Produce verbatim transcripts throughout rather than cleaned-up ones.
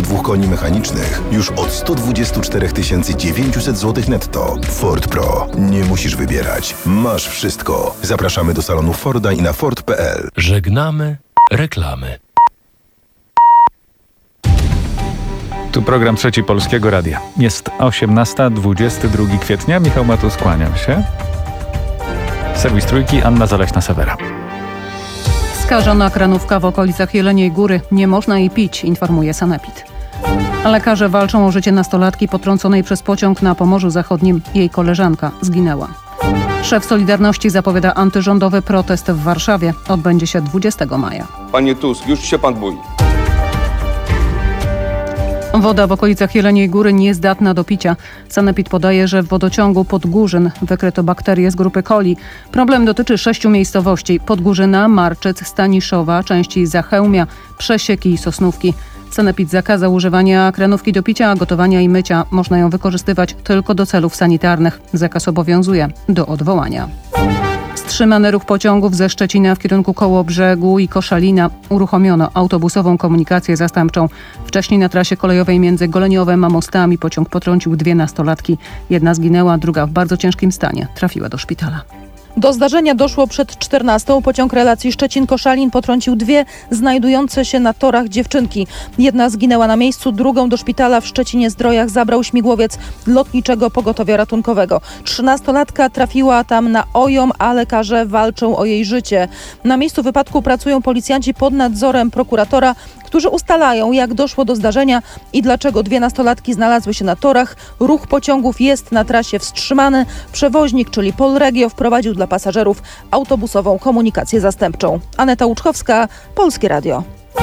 dwóch koni mechanicznych już od sto dwadzieścia cztery tysiące dziewięćset złotych netto. Ford Pro. Nie musisz wybierać. Masz wszystko. Zapraszamy do salonu Forda i na ford kropka p l. Żegnamy reklamy. Tu program Trzeci Polskiego Radia. Jest osiemnasta, dwudziestego drugiego kwietnia. Michał Matus, kłaniam się. Serwis Trójki, Anna Zaleśna-Sewera. Skażona kranówka w okolicach Jeleniej Góry. Nie można jej pić, informuje Sanepid. Lekarze walczą o życie nastolatki potrąconej przez pociąg na Pomorzu Zachodnim. Jej koleżanka zginęła. Szef Solidarności zapowiada antyrządowy protest w Warszawie. Odbędzie się dwudziestego maja. Panie Tusk, już się pan boi. Woda w okolicach Jeleniej Góry niezdatna do picia. Sanepid podaje, że w wodociągu Podgórzyn wykryto bakterie z grupy coli. Problem dotyczy sześciu miejscowości: Podgórzyna, Marczyc, Staniszowa, części Zachełmia, Przesieki i Sosnówki. Sanepid zakazał używania kranówki do picia, gotowania i mycia. Można ją wykorzystywać tylko do celów sanitarnych. Zakaz obowiązuje do odwołania. Wstrzymany ruch pociągów ze Szczecina w kierunku Kołobrzegu i Koszalina. Uruchomiono autobusową komunikację zastępczą. Wcześniej na trasie kolejowej między Goleniowem a Mostami pociąg potrącił dwie nastolatki. Jedna zginęła, druga w bardzo ciężkim stanie. Trafiła do szpitala. Do zdarzenia doszło przed czternastą. Pociąg relacji Szczecin-Koszalin potrącił dwie znajdujące się na torach dziewczynki. Jedna zginęła na miejscu, drugą do szpitala w Szczecinie-Zdrojach zabrał śmigłowiec Lotniczego Pogotowia Ratunkowego. Trzynastolatka trafiła tam na ojom, a lekarze walczą o jej życie. Na miejscu wypadku pracują policjanci pod nadzorem prokuratora, którzy ustalają, jak doszło do zdarzenia i dlaczego dwie nastolatki znalazły się na torach. Ruch pociągów jest na trasie wstrzymany. Przewoźnik, czyli Polregio, wprowadził dla pasażerów autobusową komunikację zastępczą. Aneta Łuczkowska, Polskie Radio.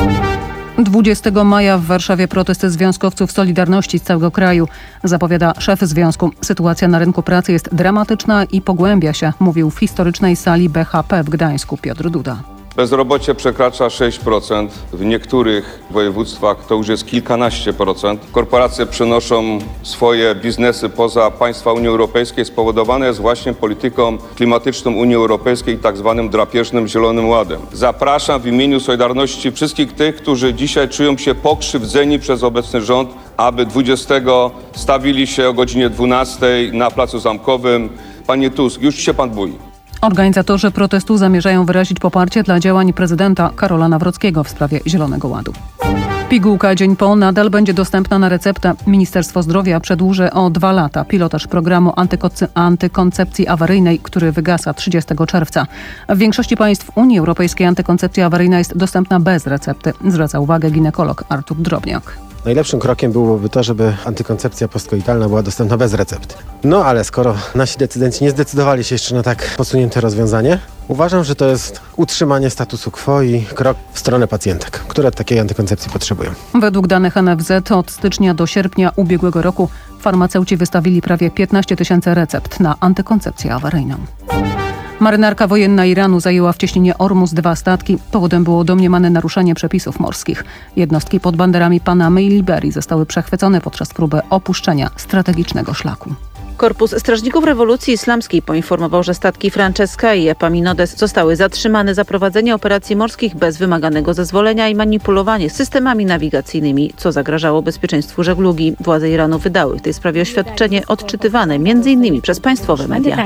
dwudziestego maja w Warszawie protesty związkowców Solidarności z całego kraju, zapowiada szef związku. Sytuacja na rynku pracy jest dramatyczna i pogłębia się, mówił w historycznej sali B H P w Gdańsku Piotr Duda. Bezrobocie przekracza sześć procent. W niektórych województwach to już jest kilkanaście procent. Korporacje przenoszą swoje biznesy poza państwa Unii Europejskiej. Spowodowane jest właśnie polityką klimatyczną Unii Europejskiej i tak zwanym drapieżnym Zielonym Ładem. Zapraszam w imieniu Solidarności wszystkich tych, którzy dzisiaj czują się pokrzywdzeni przez obecny rząd, aby dwudziestego stawili się o godzinie dwunastej na Placu Zamkowym. Panie Tusk, już się pan boi. Organizatorzy protestu zamierzają wyrazić poparcie dla działań prezydenta Karola Nawrockiego w sprawie Zielonego Ładu. Pigułka dzień po nadal będzie dostępna na receptę. Ministerstwo Zdrowia przedłuży o dwa lata pilotaż programu antyko- antykoncepcji awaryjnej, który wygasa trzydziestego czerwca. W większości państw Unii Europejskiej antykoncepcja awaryjna jest dostępna bez recepty, zwraca uwagę ginekolog Artur Drobniak. Najlepszym krokiem byłoby to, żeby antykoncepcja postkoitalna była dostępna bez recepty. No ale skoro nasi decydenci nie zdecydowali się jeszcze na tak posunięte rozwiązanie, uważam, że to jest utrzymanie statusu quo i krok w stronę pacjentek, które takiej antykoncepcji potrzebują. Według danych N F Z od stycznia do sierpnia ubiegłego roku farmaceuci wystawili prawie piętnaście tysięcy recept na antykoncepcję awaryjną. Marynarka wojenna Iranu zajęła w cieśninie Ormus dwa statki. Powodem było domniemane naruszenie przepisów morskich. Jednostki pod banderami Panamy i Liberii zostały przechwycone podczas próby opuszczenia strategicznego szlaku. Korpus Strażników Rewolucji Islamskiej poinformował, że statki Francesca i Epaminondes zostały zatrzymane za prowadzenie operacji morskich bez wymaganego zezwolenia i manipulowanie systemami nawigacyjnymi, co zagrażało bezpieczeństwu żeglugi. Władze Iranu wydały w tej sprawie oświadczenie odczytywane między innymi przez państwowe media.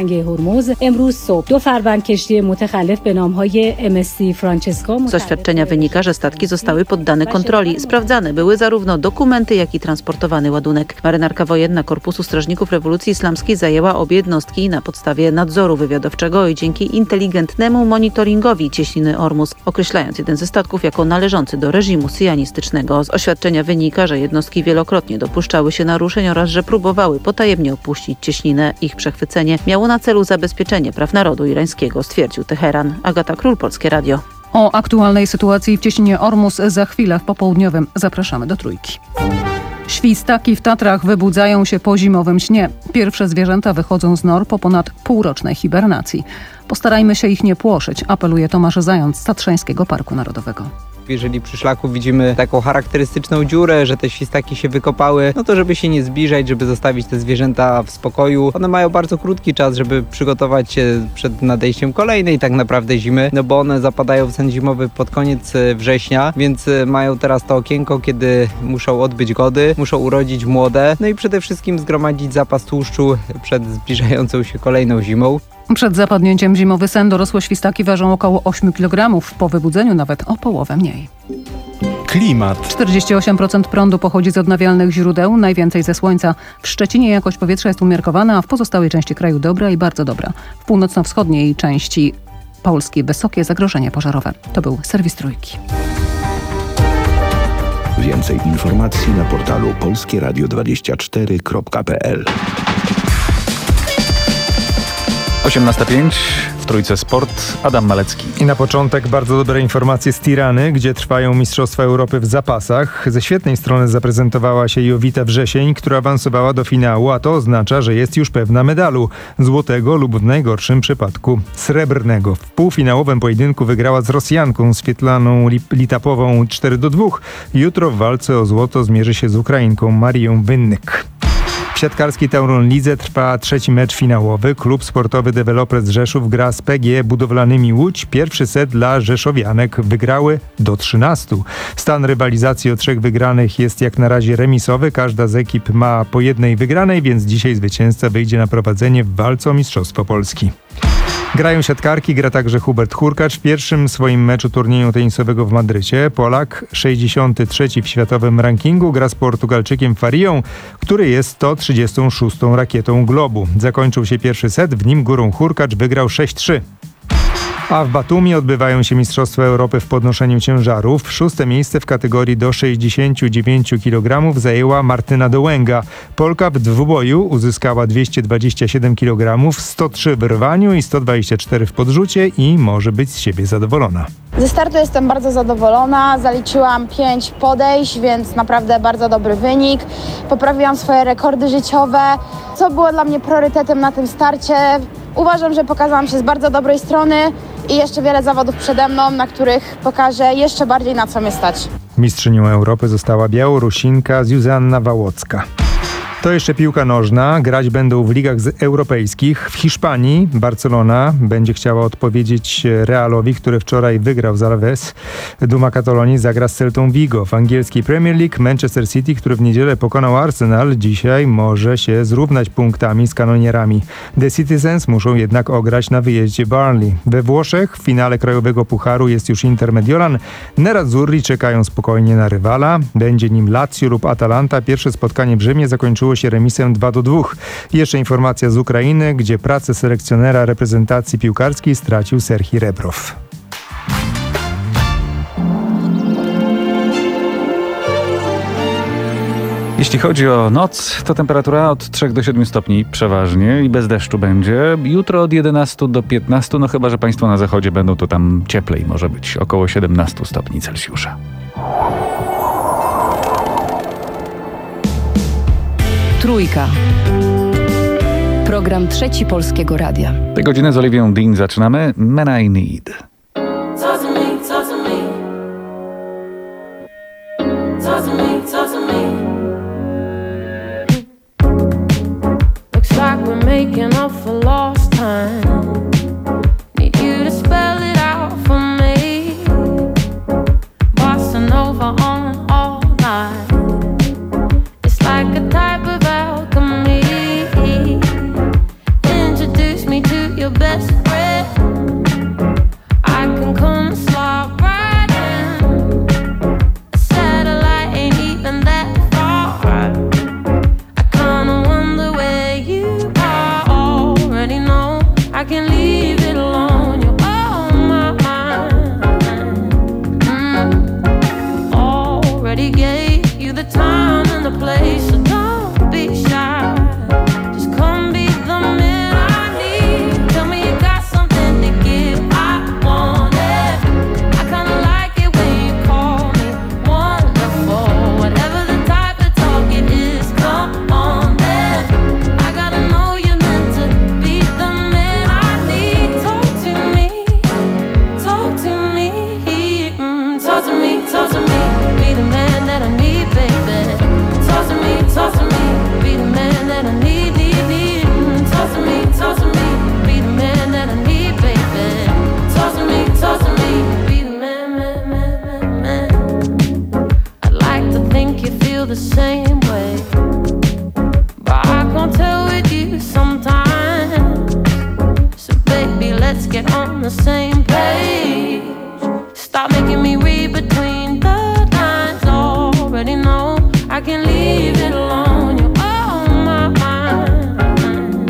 Z oświadczenia wynika, że statki zostały poddane kontroli. Sprawdzane były zarówno dokumenty, jak i transportowany ładunek. Marynarka wojenna Korpusu Strażników Rewolucji Islamskiej zajęła obie jednostki na podstawie nadzoru wywiadowczego i dzięki inteligentnemu monitoringowi cieśniny Ormus, określając jeden ze statków jako należący do reżimu syjanistycznego. Z oświadczenia wynika, że jednostki wielokrotnie dopuszczały się naruszeń oraz że próbowały potajemnie opuścić cieśninę. Ich przechwycenie miało na celu zabezpieczenie praw narodu irańskiego, stwierdził Teheran. Agata Król, Polskie Radio. O aktualnej sytuacji w cieśninie Ormus za chwilę w popołudniowym. Zapraszamy do Trójki. Świstaki w Tatrach wybudzają się po zimowym śnie. Pierwsze zwierzęta wychodzą z nor po ponad półrocznej hibernacji. Postarajmy się ich nie płoszyć, apeluje Tomasz Zając z Tatrzańskiego Parku Narodowego. Jeżeli przy szlaku widzimy taką charakterystyczną dziurę, że te świstaki się wykopały, no to żeby się nie zbliżać, żeby zostawić te zwierzęta w spokoju. One mają bardzo krótki czas, żeby przygotować się przed nadejściem kolejnej tak naprawdę zimy, no bo one zapadają w sen zimowy pod koniec września, więc mają teraz to okienko, kiedy muszą odbyć gody, muszą urodzić młode, no i przede wszystkim zgromadzić zapas tłuszczu przed zbliżającą się kolejną zimą. Przed zapadnięciem zimowy sen dorosłe świstaki ważą około osiem kilogramów, po wybudzeniu nawet o połowę mniej. Klimat. czterdzieści osiem procent prądu pochodzi z odnawialnych źródeł, najwięcej ze słońca. W Szczecinie jakość powietrza jest umiarkowana, a w pozostałej części kraju dobra i bardzo dobra. W północno-wschodniej części Polski wysokie zagrożenie pożarowe. To był serwis Trójki. Więcej informacji na portalu polskie radio dwadzieścia cztery kropka p l. osiemnasta pięć, w Trójce Sport, Adam Malecki. I na początek bardzo dobre informacje z Tirany, gdzie trwają Mistrzostwa Europy w zapasach. Ze świetnej strony zaprezentowała się Jowita Wrzesień, która awansowała do finału, a to oznacza, że jest już pewna medalu. Złotego lub w najgorszym przypadku srebrnego. W półfinałowym pojedynku wygrała z Rosjanką Swietlaną Litapową cztery do dwóch. Jutro w walce o złoto zmierzy się z Ukrainką Marią Wynnyk. W siatkarskiej Tauron Lidze trwa trzeci mecz finałowy. Klub sportowy Developers Rzeszów gra z P G Budowlanymi Łódź. Pierwszy set dla rzeszowianek. Wygrały do trzynastu. Stan rywalizacji o trzech wygranych jest jak na razie remisowy. Każda z ekip ma po jednej wygranej, więc dzisiaj zwycięzca wyjdzie na prowadzenie w walce o Mistrzostwo Polski. Grają siatkarki, gra także Hubert Hurkacz w pierwszym swoim meczu turnieju tenisowego w Madrycie. Polak, sześćdziesiąty trzeci w światowym rankingu, gra z Portugalczykiem Farią, który jest sto trzydziestą szóstą rakietą globu. Zakończył się pierwszy set, w nim górą Hurkacz wygrał sześć trzy. A w Batumi odbywają się Mistrzostwa Europy w podnoszeniu ciężarów. Szóste miejsce w kategorii do sześćdziesięciu dziewięciu kilogramów zajęła Martyna Dołęga. Polka w dwuboju uzyskała dwieście dwadzieścia siedem kilogramów, sto trzy w rwaniu i sto dwadzieścia cztery w podrzucie i może być z siebie zadowolona. Ze startu jestem bardzo zadowolona. Zaliczyłam pięć podejść, więc naprawdę bardzo dobry wynik. Poprawiłam swoje rekordy życiowe, co było dla mnie priorytetem na tym starcie. Uważam, że pokazałam się z bardzo dobrej strony i jeszcze wiele zawodów przede mną, na których pokażę jeszcze bardziej, na co mnie stać. Mistrzynią Europy została Białorusinka Zuzanna Wałocka. To jeszcze piłka nożna. Grać będą w ligach europejskich. W Hiszpanii Barcelona będzie chciała odpowiedzieć Realowi, który wczoraj wygrał z Alaves. Duma Katalonii zagra z Celtą Vigo. W angielskiej Premier League Manchester City, który w niedzielę pokonał Arsenal, dzisiaj może się zrównać punktami z kanonierami. The Citizens muszą jednak ograć na wyjeździe Burnley. We Włoszech w finale Krajowego Pucharu jest już Inter Mediolan. Nerazzurri czekają spokojnie na rywala. Będzie nim Lazio lub Atalanta. Pierwsze spotkanie w Rzymie zakończyło się remisem dwa do dwóch. Jeszcze informacja z Ukrainy, gdzie pracę selekcjonera reprezentacji piłkarskiej stracił Serhii Rebrow. Jeśli chodzi o noc, to temperatura od trzech do siedmiu stopni przeważnie i bez deszczu będzie. Jutro od jedenastu do piętnastu, no chyba że Państwo na zachodzie będą, to tam cieplej może być, około siedemnastu stopni Celsjusza. Trójka. Program Trzeci Polskiego Radia. Tę godzinę z Oliwią Dean zaczynamy. Man I Need. Looks like we're making up for lost time. Need you to spell it out for me. Bossa Nova on all night. It's like a type of alchemy. Introduce me to your best friend. same way. But I can't tell with you sometimes. So baby, let's get on the same page. Stop making me read between the lines. Already know I can leave it alone. You're on my mind.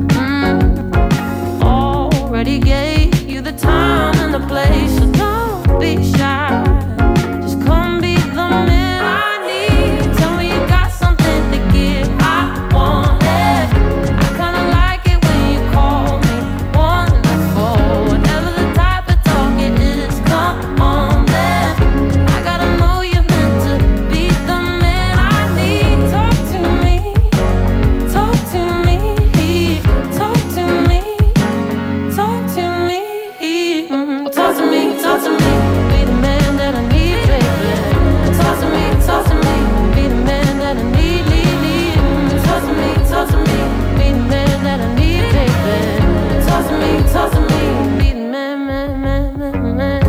Mm. Already gave you the time and the place, so don't be shy. Just come be the man I need. Tell me you got something to give. I want it. I kinda like it when you call me wonderful. Whatever the type of talk it is, come on then. I gotta know you're meant to be the man I need. Talk to me, talk to me, talk to me, talk to me, mm, talk to me, talk to me. Be the man that I need, baby. Talk to me, talk to me. Be the man that I need, need, need. Mm, talk to me, talk to me. Be the man that I need, baby. Talk to me, talk to me. Be the man, man, man, man, man.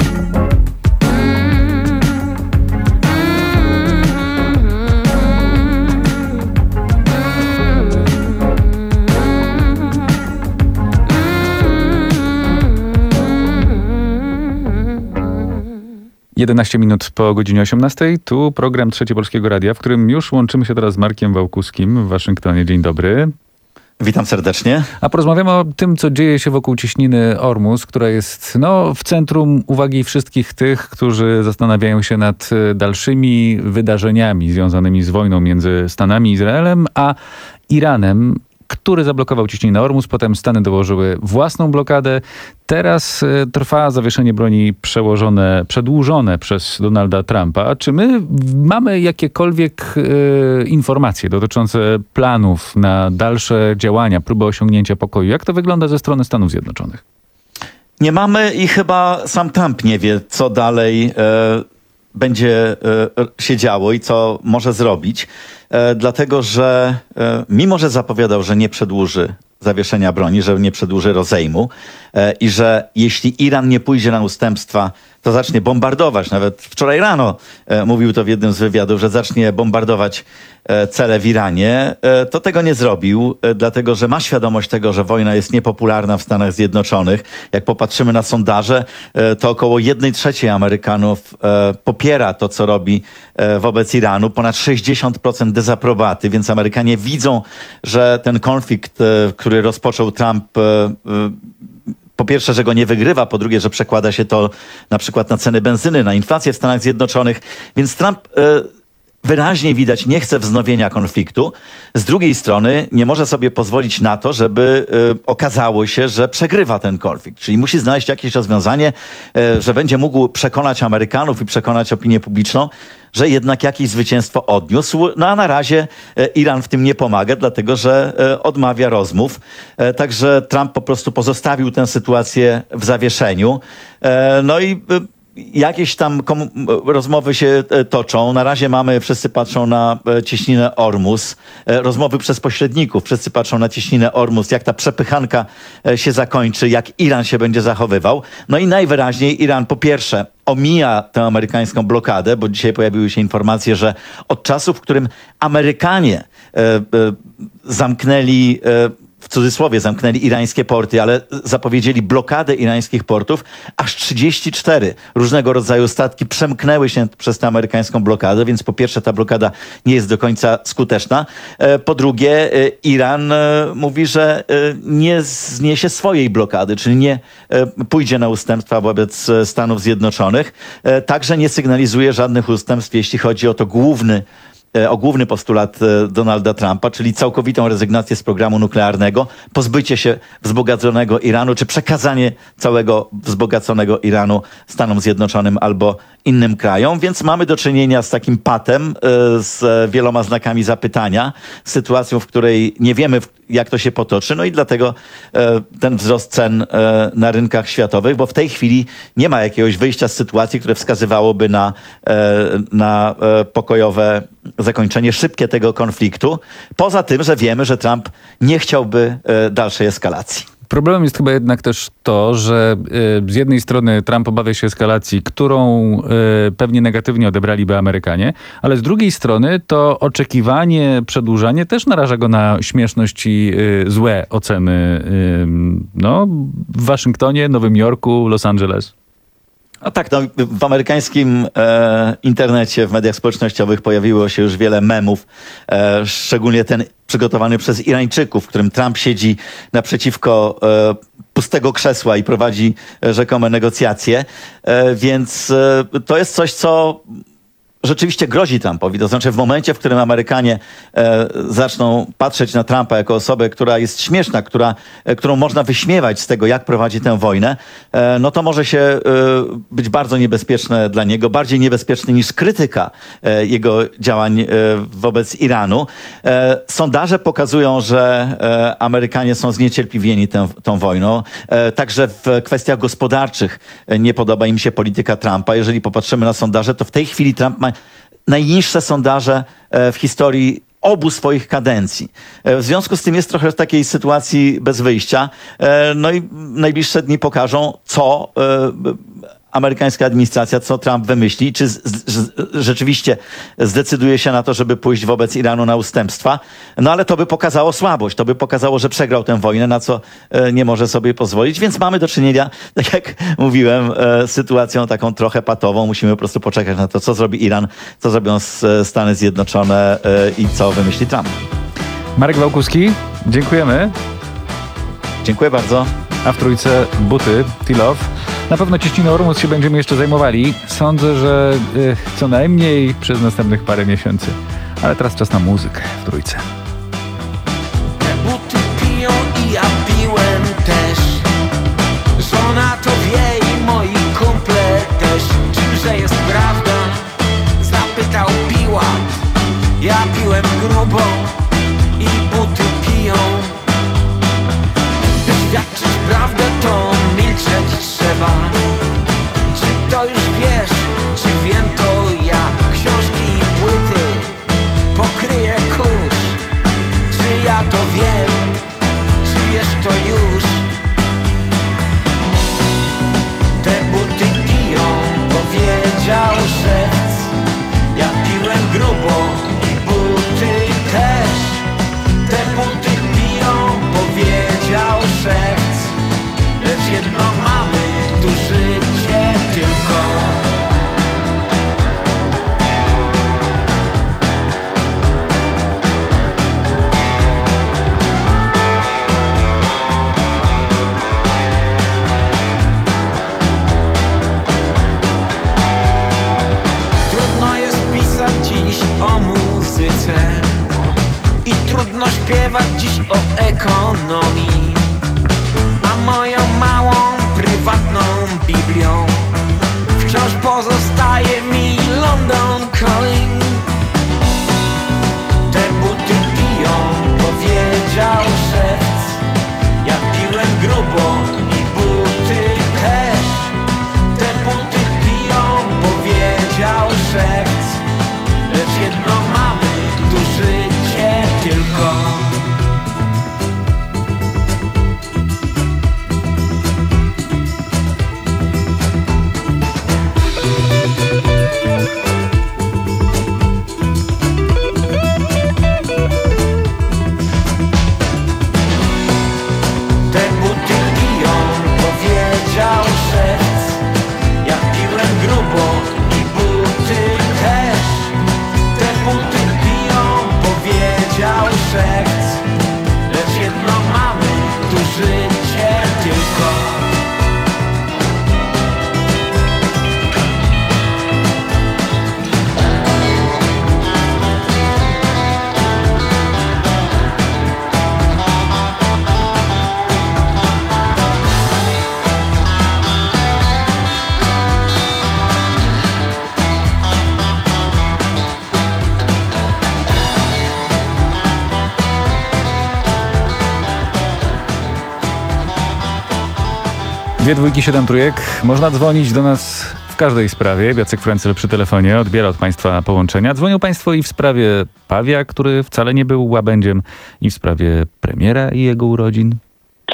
jedenaście minut po godzinie osiemnastej. Tu program Trzecie Polskiego Radia, w którym już łączymy się teraz z Markiem Wałkuskim w Waszyngtonie. Dzień dobry. Witam serdecznie. A porozmawiamy o tym, co dzieje się wokół cieśniny Ormus, która jest no, w centrum uwagi wszystkich tych, którzy zastanawiają się nad dalszymi wydarzeniami związanymi z wojną między Stanami i Izraelem, a Iranem, który zablokował cieśninę Ormus. Potem Stany dołożyły własną blokadę. Teraz y, trwa zawieszenie broni przełożone, przedłużone przez Donalda Trumpa. Czy my mamy jakiekolwiek y, informacje dotyczące planów na dalsze działania, próby osiągnięcia pokoju? Jak to wygląda ze strony Stanów Zjednoczonych? Nie mamy i chyba sam Trump nie wie, co dalej e, będzie e, się działo i co może zrobić. E, dlatego, że e, mimo, że zapowiadał, że nie przedłuży zawieszenia broni, że nie przedłuży rozejmu e, i że jeśli Iran nie pójdzie na ustępstwa, to zacznie bombardować. Nawet wczoraj rano e, mówił to w jednym z wywiadów, że zacznie bombardować e, cele w Iranie. E, to tego nie zrobił, e, dlatego że ma świadomość tego, że wojna jest niepopularna w Stanach Zjednoczonych. Jak popatrzymy na sondaże, e, to około jednej trzeciej Amerykanów e, popiera to, co robi e, wobec Iranu. Ponad sześćdziesiąt procent dezaprobaty, więc Amerykanie widzą, że ten konflikt, e, który rozpoczął Trump, e, e, po pierwsze, że go nie wygrywa, po drugie, że przekłada się to na przykład na ceny benzyny, na inflację w Stanach Zjednoczonych. Więc Trump e, wyraźnie widać nie chce wznowienia konfliktu. Z drugiej strony nie może sobie pozwolić na to, żeby e, okazało się, że przegrywa ten konflikt. Czyli musi znaleźć jakieś rozwiązanie, e, że będzie mógł przekonać Amerykanów i przekonać opinię publiczną, że jednak jakieś zwycięstwo odniósł. No a na razie e, Iran w tym nie pomaga, dlatego że e, odmawia rozmów. E, także Trump po prostu pozostawił tę sytuację w zawieszeniu. E, no i e, jakieś tam rozmowy się e, toczą. Na razie mamy, wszyscy patrzą na e, cieśninę Ormus. E, rozmowy przez pośredników. Wszyscy patrzą na cieśninę Ormus, jak ta przepychanka e, się zakończy, jak Iran się będzie zachowywał. No i najwyraźniej Iran po pierwsze omija tę amerykańską blokadę, bo dzisiaj pojawiły się informacje, że od czasu, w którym Amerykanie e, e, zamknęli e, w cudzysłowie zamknęli irańskie porty, ale zapowiedzieli blokadę irańskich portów, aż trzydzieści cztery różnego rodzaju statki przemknęły się przez tę amerykańską blokadę, więc po pierwsze ta blokada nie jest do końca skuteczna. Po drugie, Iran mówi, że nie zniesie swojej blokady, czyli nie pójdzie na ustępstwa wobec Stanów Zjednoczonych. Także nie sygnalizuje żadnych ustępstw, jeśli chodzi o to główny o główny postulat Donalda Trumpa, czyli całkowitą rezygnację z programu nuklearnego, pozbycie się wzbogaconego Iranu, czy przekazanie całego wzbogaconego Iranu Stanom Zjednoczonym albo innym krajom. Więc mamy do czynienia z takim patem, z wieloma znakami zapytania, sytuacją, w której nie wiemy, jak to się potoczy. No i dlatego ten wzrost cen na rynkach światowych, bo w tej chwili nie ma jakiegoś wyjścia z sytuacji, które wskazywałoby na, na pokojowe zakończenie, szybkie tego konfliktu. Poza tym, że wiemy, że Trump nie chciałby dalszej eskalacji. Problemem jest chyba jednak też to, że y, z jednej strony Trump obawia się eskalacji, którą y, pewnie negatywnie odebraliby Amerykanie, ale z drugiej strony to oczekiwanie, przedłużanie też naraża go na śmieszność i y, złe oceny y, no, w Waszyngtonie, Nowym Jorku, Los Angeles. No tak, no, w amerykańskim e, internecie, w mediach społecznościowych pojawiło się już wiele memów, e, szczególnie ten przygotowany przez Irańczyków, w którym Trump siedzi naprzeciwko e, pustego krzesła i prowadzi e, rzekome negocjacje, e, więc e, to jest coś, co rzeczywiście grozi Trumpowi. To znaczy w momencie, w którym Amerykanie e, zaczną patrzeć na Trumpa jako osobę, która jest śmieszna, która, e, którą można wyśmiewać z tego, jak prowadzi tę wojnę, e, no to może się e, być bardzo niebezpieczne dla niego, bardziej niebezpieczne niż krytyka e, jego działań e, wobec Iranu. E, sondaże pokazują, że e, Amerykanie są zniecierpliwieni tę, tą wojną. E, także w kwestiach gospodarczych e, nie podoba im się polityka Trumpa. Jeżeli popatrzymy na sondaże, to w tej chwili Trump ma najniższe sondaże w historii obu swoich kadencji. W związku z tym jest trochę w takiej sytuacji bez wyjścia. No i najbliższe dni pokażą, co amerykańska administracja, co Trump wymyśli, czy z, z, rzeczywiście zdecyduje się na to, żeby pójść wobec Iranu na ustępstwa. No ale to by pokazało słabość, to by pokazało, że przegrał tę wojnę, na co e, nie może sobie pozwolić, więc mamy do czynienia, tak jak mówiłem, e, sytuacją taką trochę patową. Musimy po prostu poczekać na to, co zrobi Iran, co zrobią s, Stany Zjednoczone e, i co wymyśli Trump. Marek Wałkuski, dziękujemy. Dziękuję bardzo. A w trójce buty, Tilow. Na pewno cieśniną Ormus się będziemy jeszcze zajmowali. Sądzę, że y, co najmniej przez następnych parę miesięcy. Ale teraz czas na muzykę w trójce. Te buty piją i ja piłem też. Żona to wie i moi kumple też. Czymże jest prawda? Zapytał Piłat. Ja piłem grubo i buty piją. By świadczyć prawdę, to milczeć trzeba. Czy to już wiesz, czy wiem, to ja. Książki i płyty pokryje kurz. Czy ja to wiem, czy wiesz to już? Te buty piją, powiedział szewc. Ja piłem grubo i buty też. Te buty piją, powiedział szewc. Lecz jedno mamy, tu życie tylko. Trudno jest pisać dziś o muzyce i trudno śpiewać dziś o ekonomii. A moją małą, prywatną Biblią wciąż pozostaje mi London Calling. Te buty piją, powiedział szewc. Ja piłem grubo i buty też. Te buty piją, powiedział szewc. Lecz jedno mamy, tu życie tylko. Dwie dwójki, siedem trójek. Można dzwonić do nas w każdej sprawie. Jacek Frencel przy telefonie odbiera od Państwa połączenia. Dzwonią Państwo i w sprawie Pawia, który wcale nie był łabędziem, i w sprawie premiera i jego urodzin.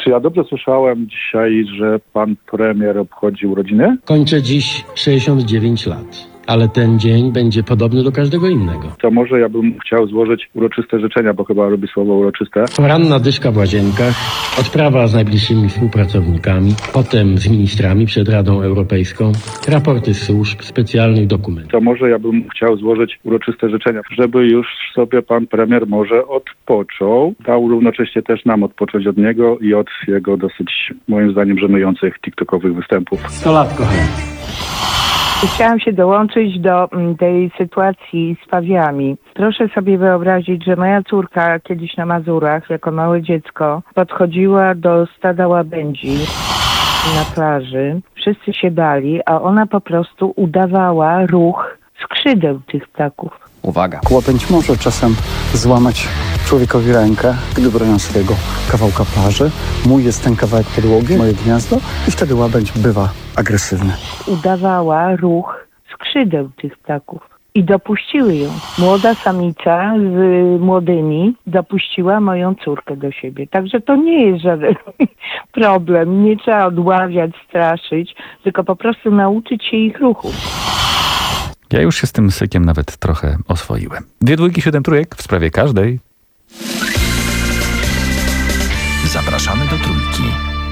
Czy ja dobrze słyszałem dzisiaj, że pan premier obchodzi urodziny? Kończę dziś sześćdziesiąt dziewięć lat, ale ten dzień będzie podobny do każdego innego. To może ja bym chciał złożyć uroczyste życzenia, bo chyba robi słowo uroczyste. Poranna dyszka w łazienkach, odprawa z najbliższymi współpracownikami, potem z ministrami przed Radą Europejską, raporty służb, specjalnych dokumentów. To może ja bym chciał złożyć uroczyste życzenia, żeby już sobie pan premier może odpoczął. Dał równocześnie też nam odpocząć od niego i od jego dosyć, moim zdaniem, żenujących tiktokowych występów. sto lat, kochani. Chciałam się dołączyć do tej sytuacji z pawiami. Proszę sobie wyobrazić, że moja córka kiedyś na Mazurach, jako małe dziecko, podchodziła do stada łabędzi na plaży. Wszyscy się bali, a ona po prostu udawała ruch skrzydeł tych ptaków. Uwaga, łabędź może czasem złamać człowiekowi rękę, gdy bronią swojego kawałka plaży. Mój jest ten kawałek podłogi, moje gniazdo i wtedy łabędź bywa agresywny. Udawała ruch skrzydeł tych ptaków i dopuściły ją. Młoda samica z młodymi dopuściła moją córkę do siebie. Także to nie jest żaden problem. Nie trzeba odławiać, straszyć, tylko po prostu nauczyć się ich ruchów. Ja już się z tym sykiem nawet trochę oswoiłem. Dwie dwójki, siedem trójek w sprawie każdej. Zapraszamy do Trójki.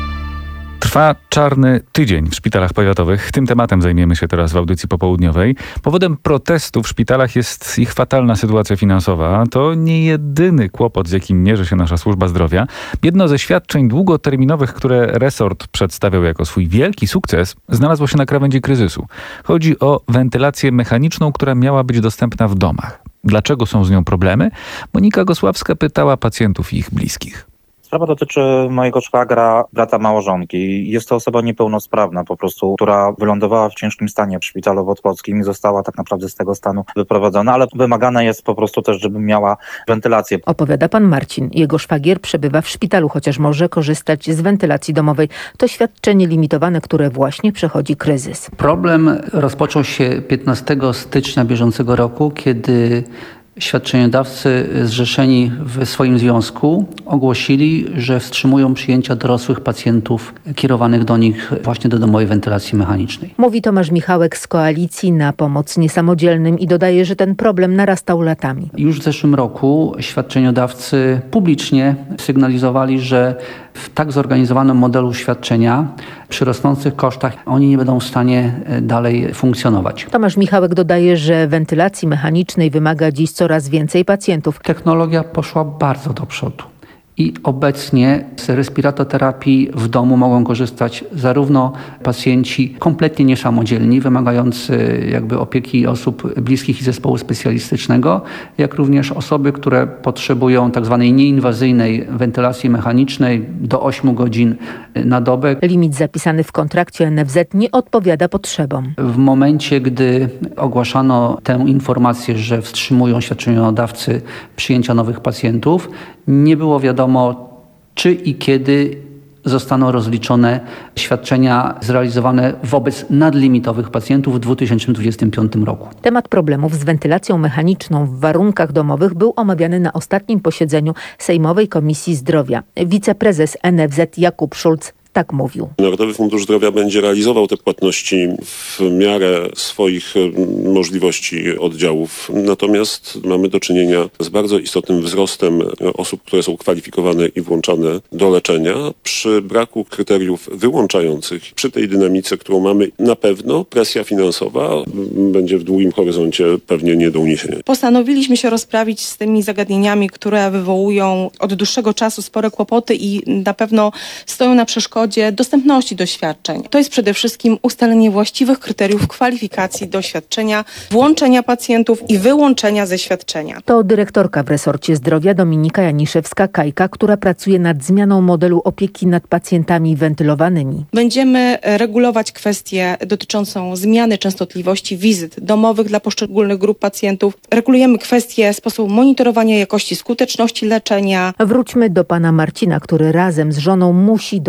Trwa czarny tydzień w szpitalach powiatowych. Tym tematem zajmiemy się teraz w audycji popołudniowej. Powodem protestu w szpitalach jest ich fatalna sytuacja finansowa. To nie jedyny kłopot, z jakim mierzy się nasza służba zdrowia. Jedno ze świadczeń długoterminowych, które resort przedstawiał jako swój wielki sukces, znalazło się na krawędzi kryzysu. Chodzi o wentylację mechaniczną, która miała być dostępna w domach. Dlaczego są z nią problemy? Monika Gosławska pytała pacjentów i ich bliskich. Sprawa dotyczy mojego szwagra, brata małżonki. Jest to osoba niepełnosprawna po prostu, która wylądowała w ciężkim stanie w szpitalu w Otwockim i została tak naprawdę z tego stanu wyprowadzona, ale wymagane jest po prostu też, żeby miała wentylację. Opowiada pan Marcin. Jego szwagier przebywa w szpitalu, chociaż może korzystać z wentylacji domowej. To świadczenie limitowane, które właśnie przechodzi kryzys. Problem rozpoczął się piętnastego stycznia bieżącego roku, kiedy świadczeniodawcy zrzeszeni w swoim związku ogłosili, że wstrzymują przyjęcia dorosłych pacjentów kierowanych do nich właśnie do domowej wentylacji mechanicznej. Mówi Tomasz Michałek z Koalicji na Pomoc Niesamodzielnym i dodaje, że ten problem narastał latami. Już w zeszłym roku świadczeniodawcy publicznie sygnalizowali, że w tak zorganizowanym modelu świadczenia przy rosnących kosztach oni nie będą w stanie dalej funkcjonować. Tomasz Michałek dodaje, że wentylacji mechanicznej wymaga dziś coraz więcej pacjentów. Technologia poszła bardzo do przodu. I obecnie z respiratoterapii w domu mogą korzystać zarówno pacjenci kompletnie niesamodzielni, wymagający jakby opieki osób bliskich i zespołu specjalistycznego, jak również osoby, które potrzebują tak zwanej nieinwazyjnej wentylacji mechanicznej do ośmiu godzin na dobę. Limit zapisany w kontrakcie N F Z nie odpowiada potrzebom. W momencie, gdy ogłaszano tę informację, że wstrzymują świadczeniodawcy przyjęcia nowych pacjentów, nie było wiadomo, czy i kiedy zostaną rozliczone świadczenia zrealizowane wobec nadlimitowych pacjentów w dwa tysiące dwudziestym piątym roku. Temat problemów z wentylacją mechaniczną w warunkach domowych był omawiany na ostatnim posiedzeniu Sejmowej Komisji Zdrowia. Wiceprezes N F Z Jakub Szulc tak mówił. Narodowy Fundusz Zdrowia będzie realizował te płatności w miarę swoich możliwości oddziałów. Natomiast mamy do czynienia z bardzo istotnym wzrostem osób, które są kwalifikowane i włączane do leczenia. Przy braku kryteriów wyłączających, przy tej dynamice, którą mamy, na pewno presja finansowa będzie w długim horyzoncie pewnie nie do uniesienia. Postanowiliśmy się rozprawić z tymi zagadnieniami, które wywołują od dłuższego czasu spore kłopoty i na pewno stoją na przeszkodzie dostępności do świadczeń. To jest przede wszystkim ustalenie właściwych kryteriów kwalifikacji do świadczenia, włączenia pacjentów i wyłączenia ze świadczenia. To dyrektorka w resorcie zdrowia Dominika Janiszewska-Kajka, która pracuje nad zmianą modelu opieki nad pacjentami wentylowanymi. Będziemy regulować kwestię dotyczącą zmiany częstotliwości wizyt domowych dla poszczególnych grup pacjentów. Regulujemy kwestię sposobu monitorowania jakości skuteczności leczenia. Wróćmy do pana Marcina, który razem z żoną musi dojeżdżać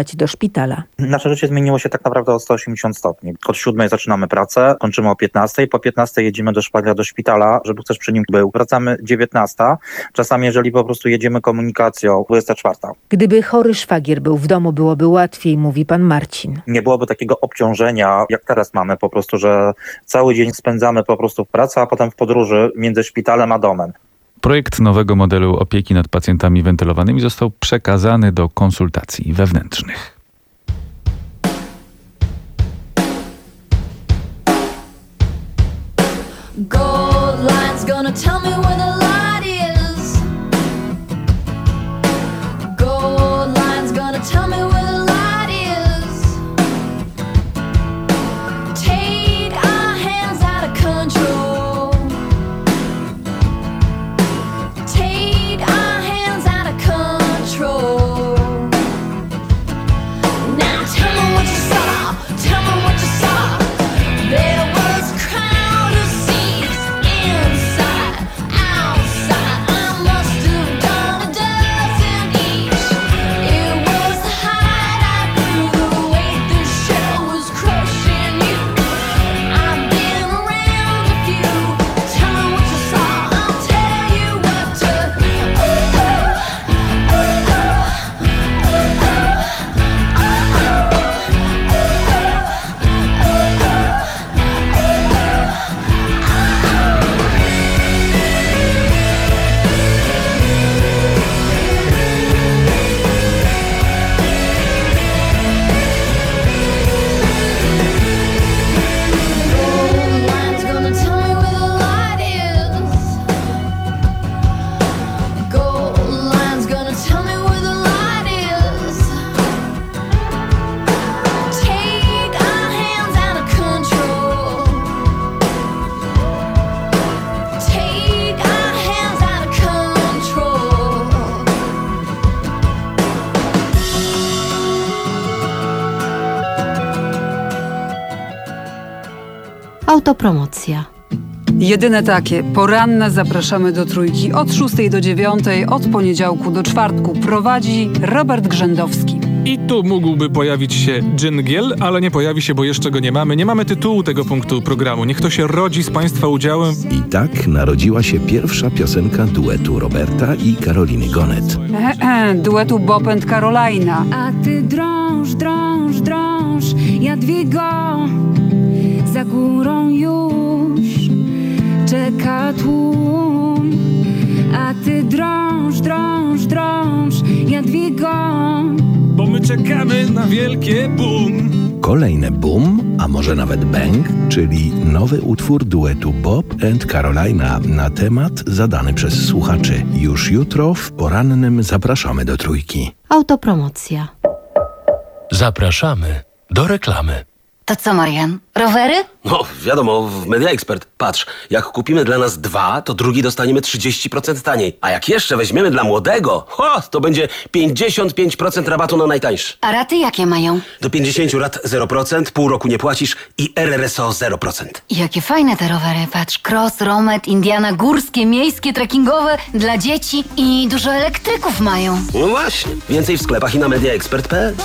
dojeżdżać do szpitala. Nasze życie zmieniło się tak naprawdę o sto osiemdziesiąt stopni. Od siódmej zaczynamy pracę, kończymy o piętnastej, po piętnastej jedziemy do szpitala, do szpitala, żeby ktoś przy nim był. Wracamy dziewiętnasta, czasami jeżeli po prostu jedziemy komunikacją, dwudziesta czwarta. Gdyby chory szwagier był w domu, byłoby łatwiej, mówi pan Marcin. Nie byłoby takiego obciążenia, jak teraz mamy, po prostu, że cały dzień spędzamy po prostu w pracy, a potem w podróży między szpitalem a domem. Projekt nowego modelu opieki nad pacjentami wentylowanymi został przekazany do konsultacji wewnętrznych. Gold line's gonna tell me where the light is. Gold line's gonna tell me where the light is. Take our hands out of control. Take our hands out of control. Now tell me what you saw. Tell me what you saw. There was a crowd of seas inside, outside. I must have done a dozen each. It was the height I grew, the weight the shell was crushing you. I've been around a few. Tell me what you saw. I'll tell you what to. Oh, oh, oh, oh, oh, Gold line's gonna tell me where the light is. Gold line's gonna tell me where the light is. Take our hands out of control. Take our hands out of control. Autopromocja. Jedyne takie. Poranne zapraszamy do Trójki od szóstej do dziewiątej, od poniedziałku do czwartku. Prowadzi Robert Grzędowski. I tu mógłby pojawić się dżingiel, ale nie pojawi się, bo jeszcze go nie mamy. Nie mamy tytułu tego punktu programu. Niech to się rodzi z Państwa udziałem. I tak narodziła się pierwsza piosenka duetu Roberta i Karoliny Gonet. Duetu Bob and Carolina. A ty drąż, drąż, drąż, Jadwigo, za górą już czeka tłum. A ty drąż, drąż, drąż, Jadwigo, Bo my czekamy na wielkie boom. Kolejne boom, a może nawet bang, czyli nowy utwór duetu Bob and Carolina na temat zadany przez słuchaczy. Już jutro w porannym zapraszamy do Trójki. Autopromocja. Zapraszamy do reklamy. To co, Marian? Rowery? No, wiadomo, w Media Expert. Patrz, jak kupimy dla nas dwa, to drugi dostaniemy trzydzieści procent taniej. A jak jeszcze weźmiemy dla młodego, ho, to będzie pięćdziesiąt pięć procent rabatu na najtańszy. A raty jakie mają? Do pięćdziesięciu lat zero procent, pół roku nie płacisz i R R S O zero procent. Jakie fajne te rowery. Patrz, cross, romet, Indiana, górskie, miejskie, trekkingowe, dla dzieci i dużo elektryków mają. No właśnie. Więcej w sklepach i na media expert kropka p l.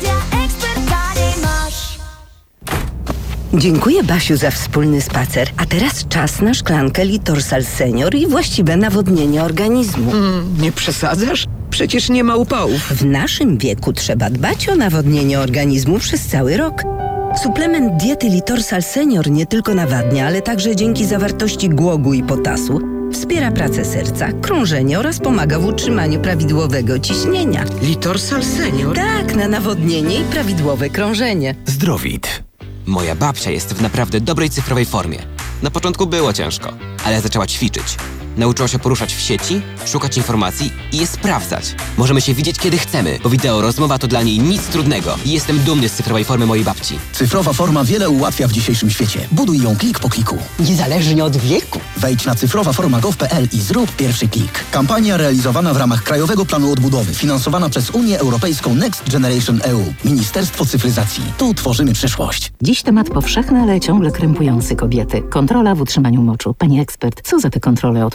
Dziękuję, Basiu, za wspólny spacer. A teraz czas na szklankę Litorsal Senior i właściwe nawodnienie organizmu. Mm, nie przesadzasz? Przecież nie ma upałów. W naszym wieku trzeba dbać o nawodnienie organizmu przez cały rok. Suplement diety Litorsal Senior nie tylko nawadnia, ale także dzięki zawartości głogu i potasu wspiera pracę serca, krążenie oraz pomaga w utrzymaniu prawidłowego ciśnienia. Litorsal Senior? Tak, na nawodnienie i prawidłowe krążenie. Zdrowit. Moja babcia jest w naprawdę dobrej cyfrowej formie. Na początku było ciężko, ale zaczęła ćwiczyć. Nauczyła się poruszać w sieci, szukać informacji i je sprawdzać. Możemy się widzieć kiedy chcemy, bo wideo rozmowa to dla niej nic trudnego. I jestem dumny z cyfrowej formy mojej babci. Cyfrowa forma wiele ułatwia w dzisiejszym świecie. Buduj ją klik po kliku. Niezależnie od wieku. Wejdź na cyfrowa forma kropka gov kropka p l i zrób pierwszy klik. Kampania realizowana w ramach Krajowego Planu Odbudowy, finansowana przez Unię Europejską Next Generation E U. Ministerstwo Cyfryzacji. Tu tworzymy przyszłość. Dziś temat powszechny, ale ciągle krępujący kobiety. Kontrola w utrzymaniu moczu. Pani ekspert, co za te kontrole odpowiada?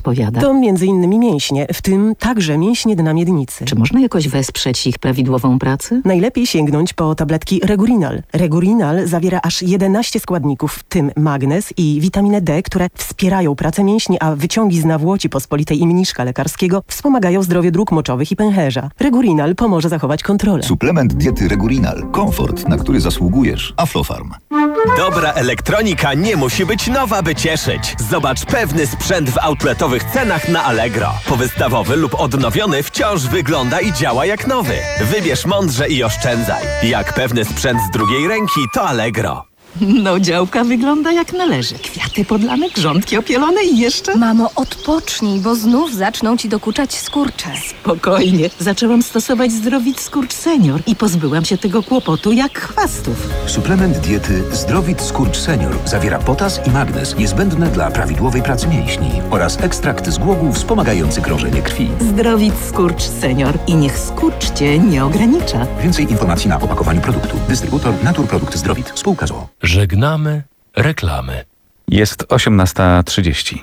odpowiada? To między innymi mięśnie, w tym także mięśnie dna miednicy. Czy można jakoś wesprzeć ich prawidłową pracę? Najlepiej sięgnąć po tabletki Regurinal. Regurinal zawiera aż jedenaście składników, w tym magnez i witaminę D, które wspierają pracę mięśni, a wyciągi z nawłoci pospolitej i mniszka lekarskiego wspomagają zdrowie dróg moczowych i pęcherza. Regurinal pomoże zachować kontrolę. Suplement diety Regurinal. Komfort, na który zasługujesz. Aflofarm. Dobra elektronika nie musi być nowa, by cieszyć. Zobacz pewny sprzęt w outletowych cenach na Allegro. Powystawowy lub odnowiony wciąż wygląda i działa jak nowy. Wybierz mądrze i oszczędzaj. Jak pewny sprzęt z drugiej ręki, to Allegro. No, działka wygląda jak należy. Kwiaty podlane, grządki opielone i jeszcze... Mamo, odpocznij, bo znów zaczną ci dokuczać skurcze. Spokojnie. Zaczęłam stosować Zdrowit Skurcz Senior i pozbyłam się tego kłopotu jak chwastów. Suplement diety Zdrowit Skurcz Senior zawiera potas i magnez niezbędne dla prawidłowej pracy mięśni oraz ekstrakt z głogu wspomagający krążenie krwi. Zdrowit Skurcz Senior i niech skurcz cię nie ogranicza. Więcej informacji na opakowaniu produktu. Dystrybutor Naturprodukt Zdrowit. Spółka z o o. Żegnamy reklamy. Jest osiemnasta trzydzieści.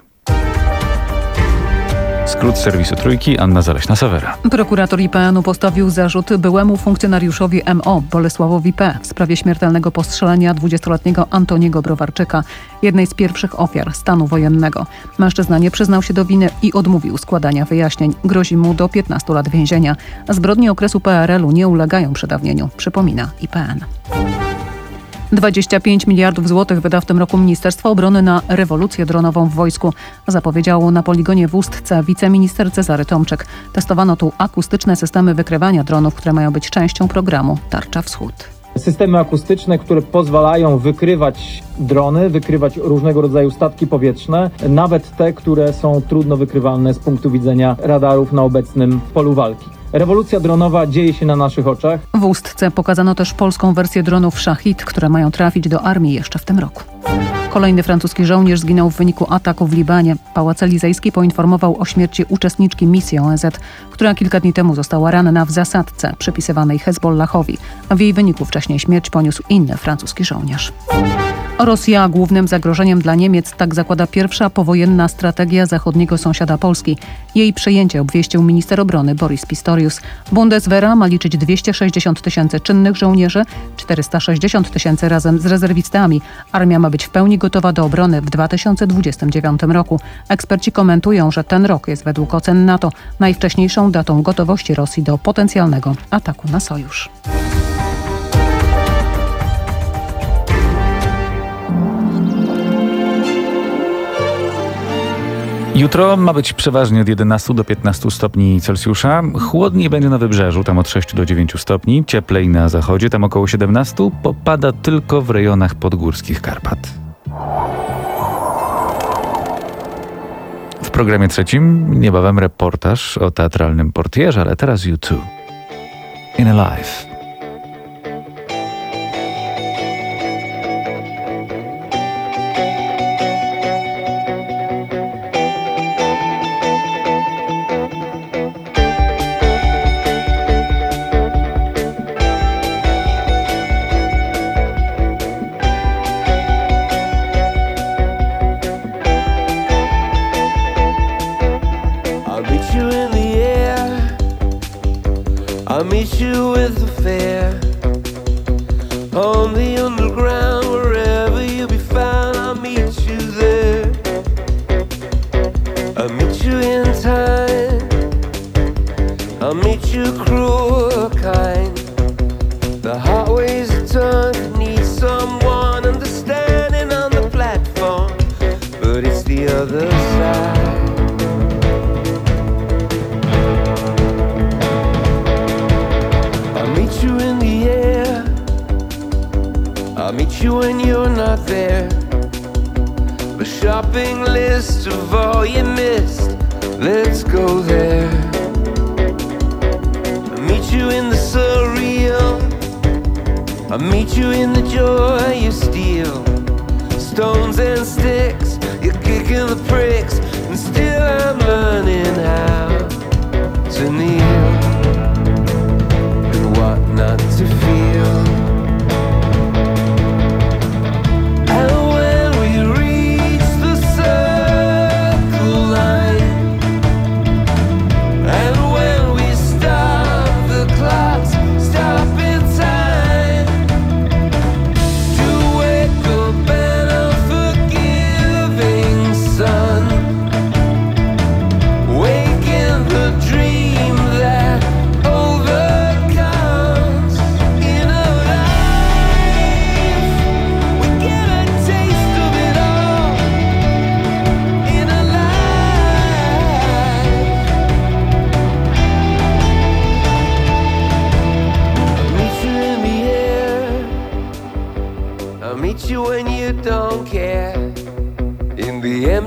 Skrót serwisu Trójki, Anna Zaleśna-Sawera. Prokurator I P N u postawił zarzut byłemu funkcjonariuszowi M O, Bolesławowi P., w sprawie śmiertelnego postrzelenia dwudziestoletniego Antoniego Browarczyka, jednej z pierwszych ofiar stanu wojennego. Mężczyzna nie przyznał się do winy i odmówił składania wyjaśnień. Grozi mu do piętnastu lat więzienia. Zbrodnie okresu P R L u nie ulegają przedawnieniu, przypomina I P N. dwadzieścia pięć miliardów złotych wyda w tym roku Ministerstwo Obrony na rewolucję dronową w wojsku, zapowiedział na poligonie w Ustce wiceminister Cezary Tomczyk. Testowano tu akustyczne systemy wykrywania dronów, które mają być częścią programu Tarcza Wschód. Systemy akustyczne, które pozwalają wykrywać drony, wykrywać różnego rodzaju statki powietrzne, nawet te, które są trudno wykrywalne z punktu widzenia radarów na obecnym polu walki. Rewolucja dronowa dzieje się na naszych oczach. W Ustce pokazano też polską wersję dronów Shahid, które mają trafić do armii jeszcze w tym roku. Kolejny francuski żołnierz zginął w wyniku ataku w Libanie. Pałac Elizejski poinformował o śmierci uczestniczki misji O N Z, która kilka dni temu została ranna w zasadce przypisywanej Hezbollahowi. W jej wyniku wcześniej śmierć poniósł inny francuski żołnierz. Rosja głównym zagrożeniem dla Niemiec, tak zakłada pierwsza powojenna strategia zachodniego sąsiada Polski. Jej przejęcie obwieścił minister obrony Boris Pistorius. Bundeswehra ma liczyć dwieście sześćdziesiąt tysięcy czynnych żołnierzy, czterysta sześćdziesiąt tysięcy razem z rezerwistami. Armia ma być w pełni gotowa do obrony w dwa tysiące dwudziestym dziewiątym roku. Eksperci komentują, że ten rok jest według ocen NATO najwcześniejszą datą gotowości Rosji do potencjalnego ataku na sojusz. Jutro ma być przeważnie od jedenastu do piętnastu stopni Celsjusza. Chłodniej będzie na wybrzeżu, tam od sześciu do dziewięciu stopni. Cieplej na zachodzie, tam około siedemnastu. Popada tylko w rejonach podgórskich Karpat. W programie trzecim niebawem reportaż o teatralnym portierze, ale teraz U dwa. In Alive. I'll meet you with a fare on the underground, wherever you'll be found. I'll meet you there. I'll meet you in time. I'll meet you cruel or kind. The hot ways of tongue need someone understanding on the platform, but it's the other side. You in the air, I'll meet you when you're not there. The shopping list of all you missed, let's go there. I'll meet you in the surreal, I'll meet you in the joy you steal. Stones and sticks, you're kicking the pricks, and still I'm learning how to kneel. Not to feel. And when we reach the circle line,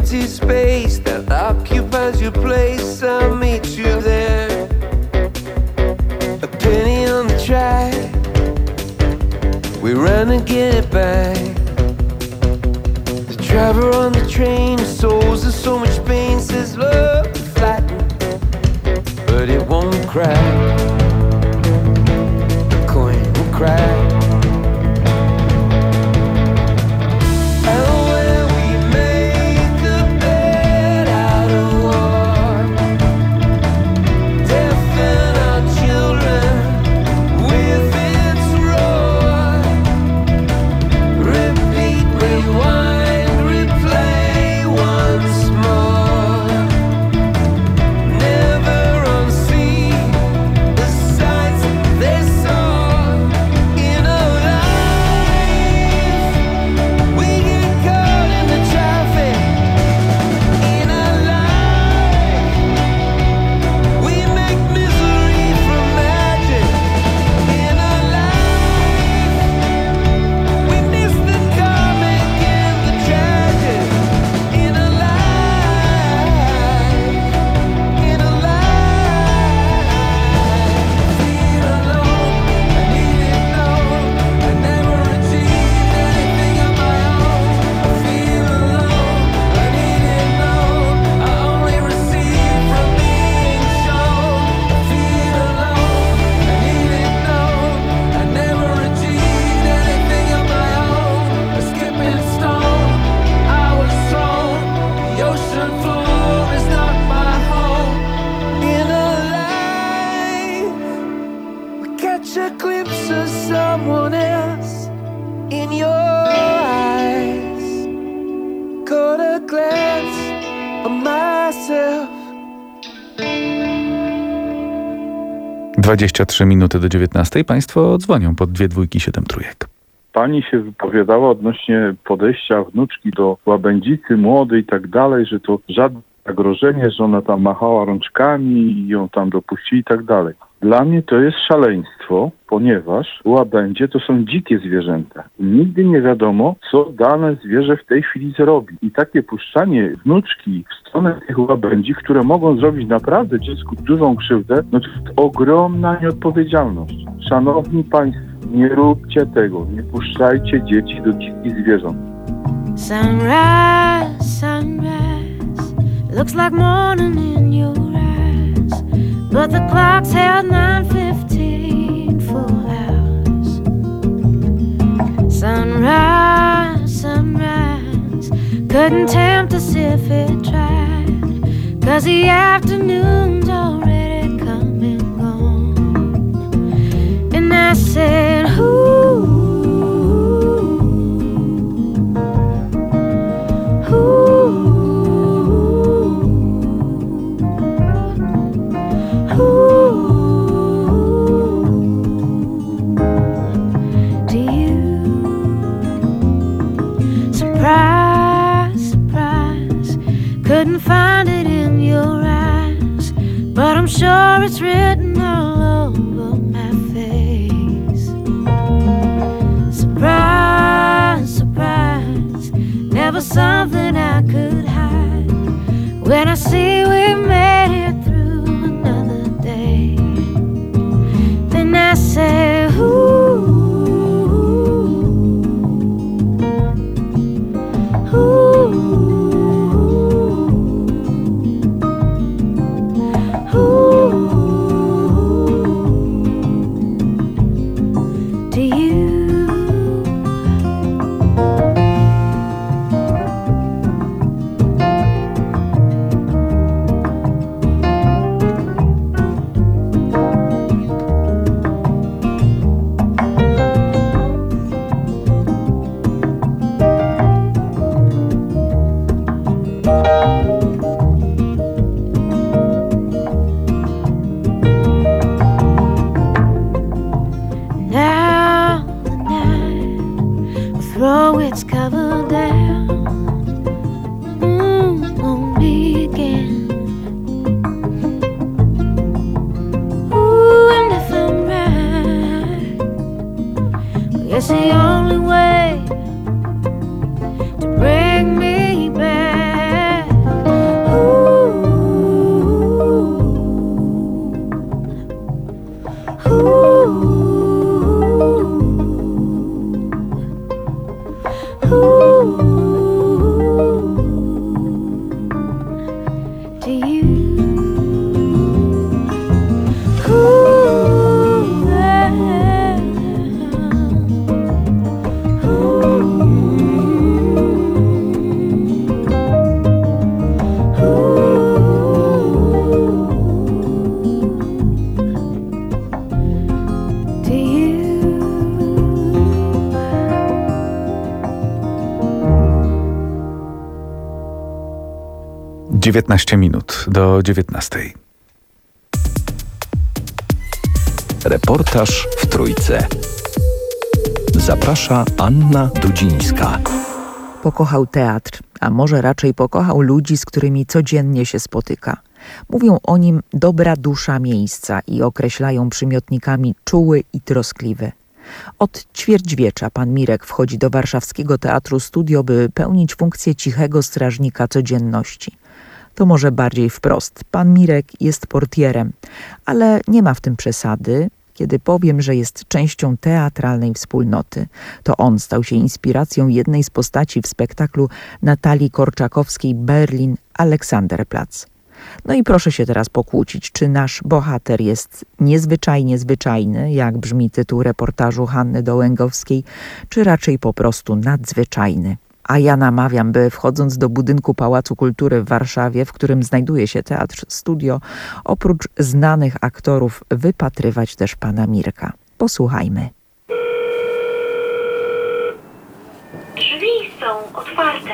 empty space that occupies your place. I'll meet you there. A penny on the track, we run and get it back. The driver on the train, souls in so much pain, says love will flatten, but it won't crack. The coin will crack. dwadzieścia trzy minuty do dziewiętnastej. Państwo dzwonią pod dwie dwójki siedem trójek. Pani się wypowiadała odnośnie podejścia wnuczki do łabędzicy młodej i tak dalej, że to żadne zagrożenie, że ona tam machała rączkami i ją tam dopuścili i tak dalej. Dla mnie to jest szaleństwo, ponieważ łabędzie to są dzikie zwierzęta. I nigdy nie wiadomo, co dane zwierzę w tej chwili zrobi. I takie puszczanie wnuczki w stronę tych łabędzi, które mogą zrobić naprawdę dziecku dużą krzywdę, no to jest ogromna nieodpowiedzialność. Szanowni Państwo, nie róbcie tego, nie puszczajcie dzieci do dzikich zwierząt. Sunrise, sunrise, looks like morning in your eyes, but the clock's held nine fifteen full hours. Sunrise, sunrise, couldn't tempt us if it tried, 'cause the afternoon's already come and gone. And I said, ooh, couldn't find it in your eyes, but I'm sure it's written all over my face. Surprise, surprise, never something I could hide. When I see we made it through another day, then I say, ooh, ooh. Throw its cover down, mm, on me again. Ooh, and if I'm right, it's the only way to bring me back. dziewiętnaście minut do dziewiętnastej. Reportaż w Trójce. Zaprasza Anna Dudzińska. Pokochał teatr, a może raczej pokochał ludzi, z którymi codziennie się spotyka. Mówią o nim dobra dusza miejsca i określają przymiotnikami czuły i troskliwy. Od ćwierćwiecza pan Mirek wchodzi do warszawskiego Teatru Studio, by pełnić funkcję cichego strażnika codzienności. To może bardziej wprost. Pan Mirek jest portierem, ale nie ma w tym przesady. Kiedy powiem, że jest częścią teatralnej wspólnoty, to on stał się inspiracją jednej z postaci w spektaklu Natalii Korczakowskiej Berlin Aleksanderplatz. No i proszę się teraz pokłócić, czy nasz bohater jest niezwyczajnie zwyczajny, jak brzmi tytuł reportażu Hanny Dołęgowskiej, czy raczej po prostu nadzwyczajny. A ja namawiam, by wchodząc do budynku Pałacu Kultury w Warszawie, w którym znajduje się Teatr Studio, oprócz znanych aktorów wypatrywać też pana Mirka. Posłuchajmy. Drzwi są otwarte.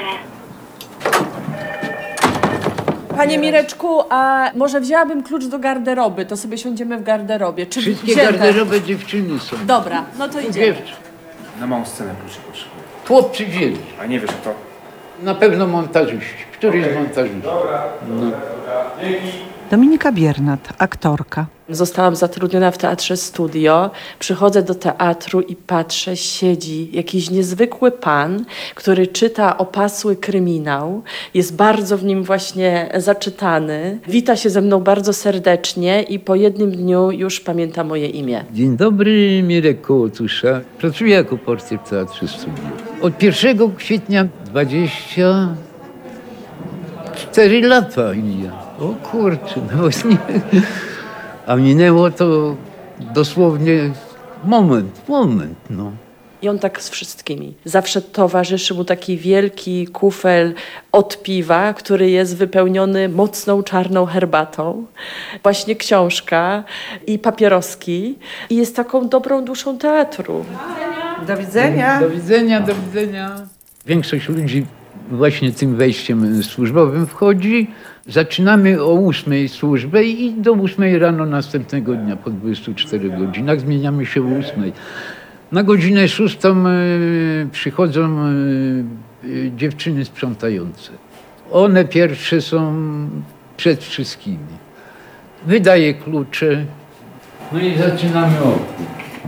Panie Mireczku, a może wzięłabym klucz do garderoby, to sobie siądziemy w garderobie. Czy Wszystkie wzięte? garderoby dziewczyny są. Dobra, no to idziemy. Dziewczyn. Na małą scenę kluczy potrzebuję. Chłopcy wzięli. A nie wiesz kto? Na pewno montażyści. Który z montażystów? No. Dominika Biernat, aktorka. Zostałam zatrudniona w Teatrze Studio. Przychodzę do teatru i patrzę, siedzi jakiś niezwykły pan, który czyta opasły kryminał. Jest bardzo w nim właśnie zaczytany. Wita się ze mną bardzo serdecznie i po jednym dniu już pamięta moje imię. Dzień dobry, Mirek Kołotusza. Pracuję jako portier w Teatrze Studio. Od pierwszego kwietnia dwadzieścia cztery lata, Ilia. O kurczę, no nie. A minęło to dosłownie moment, moment, no. I on tak z wszystkimi. Zawsze towarzyszy mu taki wielki kufel od piwa, który jest wypełniony mocną czarną herbatą. Właśnie książka i papieroski. I jest taką dobrą duszą teatru. Do widzenia. Do widzenia, do widzenia. Większość ludzi właśnie tym wejściem służbowym wchodzi. Zaczynamy o ósmej służbę i do ósmej rano następnego dnia, po dwudziestu czterech godzinach, zmieniamy się o ósmej. Na godzinę szóstą y, przychodzą y, dziewczyny sprzątające. One pierwsze są przed wszystkimi. Wydaję klucze. No i zaczynamy oprócz.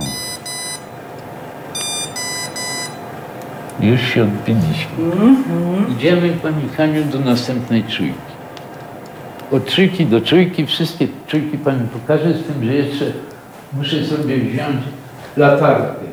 Już się odbiliśmy. Mm-hmm. Idziemy, pani Haniu, do następnej trójki. Od trójki do trójki, wszystkie trójki pani pokażę, z tym, że jeszcze muszę sobie wziąć latarkę.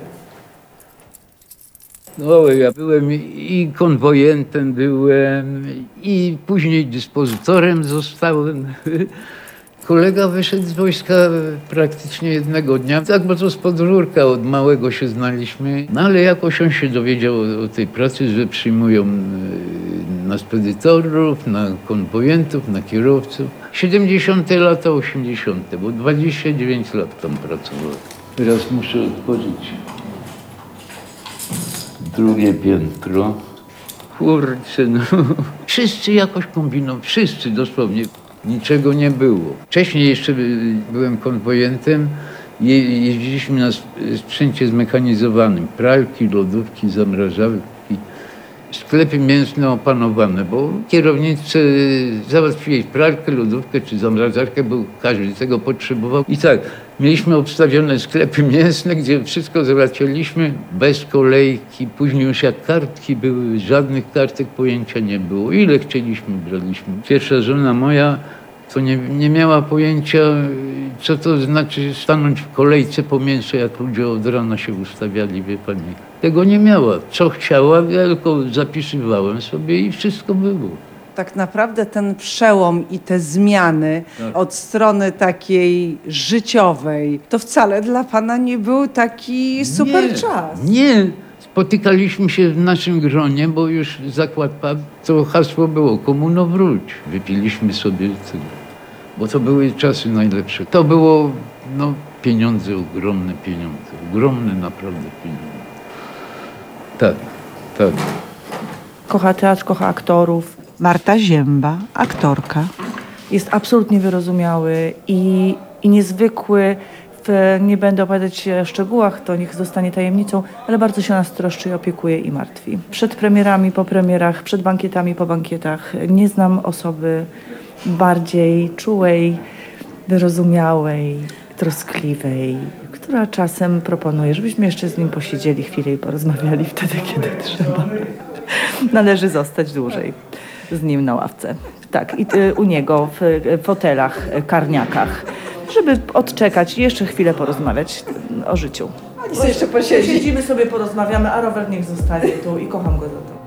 No, ja byłem i konwojentem byłem, i później dyspozytorem zostałem. Kolega wyszedł z wojska praktycznie jednego dnia, tak, bo to z podwórka od małego się znaliśmy. No ale jakoś on się dowiedział o, o tej pracy, że przyjmują na spedytorów, na konwojentów, na kierowców. siedemdziesiąte lata, osiemdziesiąte, bo dwadzieścia dziewięć lat tam pracowałem. Teraz muszę otworzyć drugie piętro. Kurczę, no. Wszyscy jakoś kombinują, wszyscy dosłownie. Niczego nie było. Wcześniej jeszcze byłem konwojentem. Je, jeździliśmy na sprzęcie zmechanizowanym. Pralki, lodówki, zamrażarki. Sklepy mięsne opanowane, bo kierownicy załatwiłeś pralkę, lodówkę czy zamrażarkę, bo każdy tego potrzebował. I tak, mieliśmy obstawione sklepy mięsne, gdzie wszystko załatwialiśmy bez kolejki. Później już jak kartki były, żadnych kartek pojęcia nie było. Ile chcieliśmy, braliśmy. Pierwsza żona moja to nie, nie miała pojęcia, co to znaczy stanąć w kolejce po mięso, jak ludzie od rana się ustawiali, wie pani. Tego nie miała. Co chciała, ja tylko zapisywałem sobie i wszystko było. Tak naprawdę ten przełom i te zmiany Tak. od strony takiej życiowej, to wcale dla pana nie był taki super Nie, czas. Nie. Spotykaliśmy się w naszym gronie, bo już zakład pub, to hasło było komuno wróć. Wypiliśmy sobie tego, bo to były czasy najlepsze. To było no, pieniądze, ogromne pieniądze. Ogromne naprawdę pieniądze. Tak, tak. Kocha teatr, kocha aktorów. Marta Zięba, aktorka. Jest absolutnie wyrozumiały i, i niezwykły. W, nie będę opowiadać o szczegółach, to niech zostanie tajemnicą, ale bardzo się nas troszczy i opiekuje i martwi. Przed premierami, po premierach, przed bankietami, po bankietach nie znam osoby bardziej czułej, wyrozumiałej, troskliwej, która czasem proponuje, żebyśmy jeszcze z nim posiedzieli chwilę i porozmawiali wtedy, kiedy trzeba. Należy zostać dłużej z nim na ławce. Tak, i y, u niego w fotelach, karniakach, żeby odczekać i jeszcze chwilę porozmawiać o życiu. Oni jeszcze posiedzi. Siedzimy sobie, porozmawiamy, a rower niech zostanie tu i kocham go za to.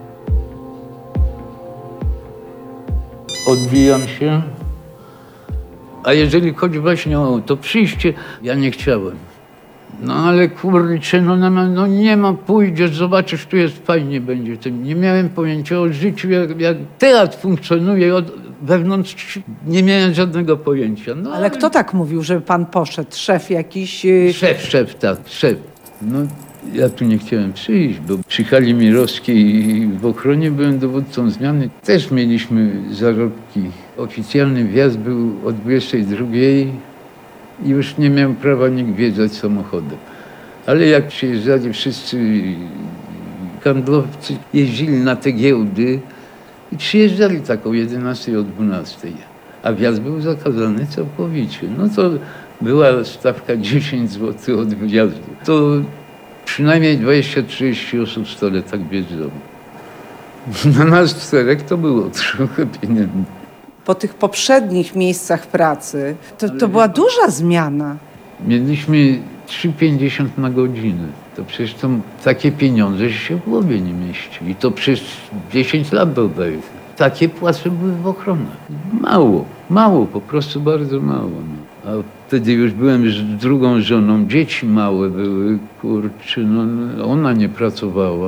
Odbijam się. A jeżeli chodzi właśnie o to przyjście, ja nie chciałem. No ale kurczę, no, no, no nie ma, pójdziesz, zobaczysz, tu jest fajnie będzie. Nie miałem pojęcia o życiu, jak, jak teatr funkcjonuje od wewnątrz, nie miałem żadnego pojęcia. No, Ale kto tak mówił, że pan poszedł? Szef jakiś? Szef, szef, tak, szef. No ja tu nie chciałem przyjść, bo przy hali Mirowskiej i w ochronie byłem dowódcą zmiany. Też mieliśmy zarobki. Oficjalny wjazd był o dwudziestej drugiej i już nie miałem prawa nikt wjeżdżać samochodem. Ale jak przyjeżdżali wszyscy handlowcy, jeździli na te giełdy i przyjeżdżali tak o jedenastej, o dwunastej. A wjazd był zakazany całkowicie. No to była stawka dziesięć złotych od wjazdu. To przynajmniej dwadzieścia trzydzieści osób w stole tak wjeżdżało. Na nas czterech to było trochę pieniędzy. Po tych poprzednich miejscach pracy to, to była duża zmiana. Mieliśmy trzy pięćdziesiąt na godzinę. To przecież to takie pieniądze, że się w głowie nie mieści. I to przez dziesięć lat dodaję. Takie płace były w ochronach. Mało, mało, po prostu bardzo mało. No. A wtedy już byłem z drugą żoną, dzieci małe były, kurczę, no ona nie pracowała.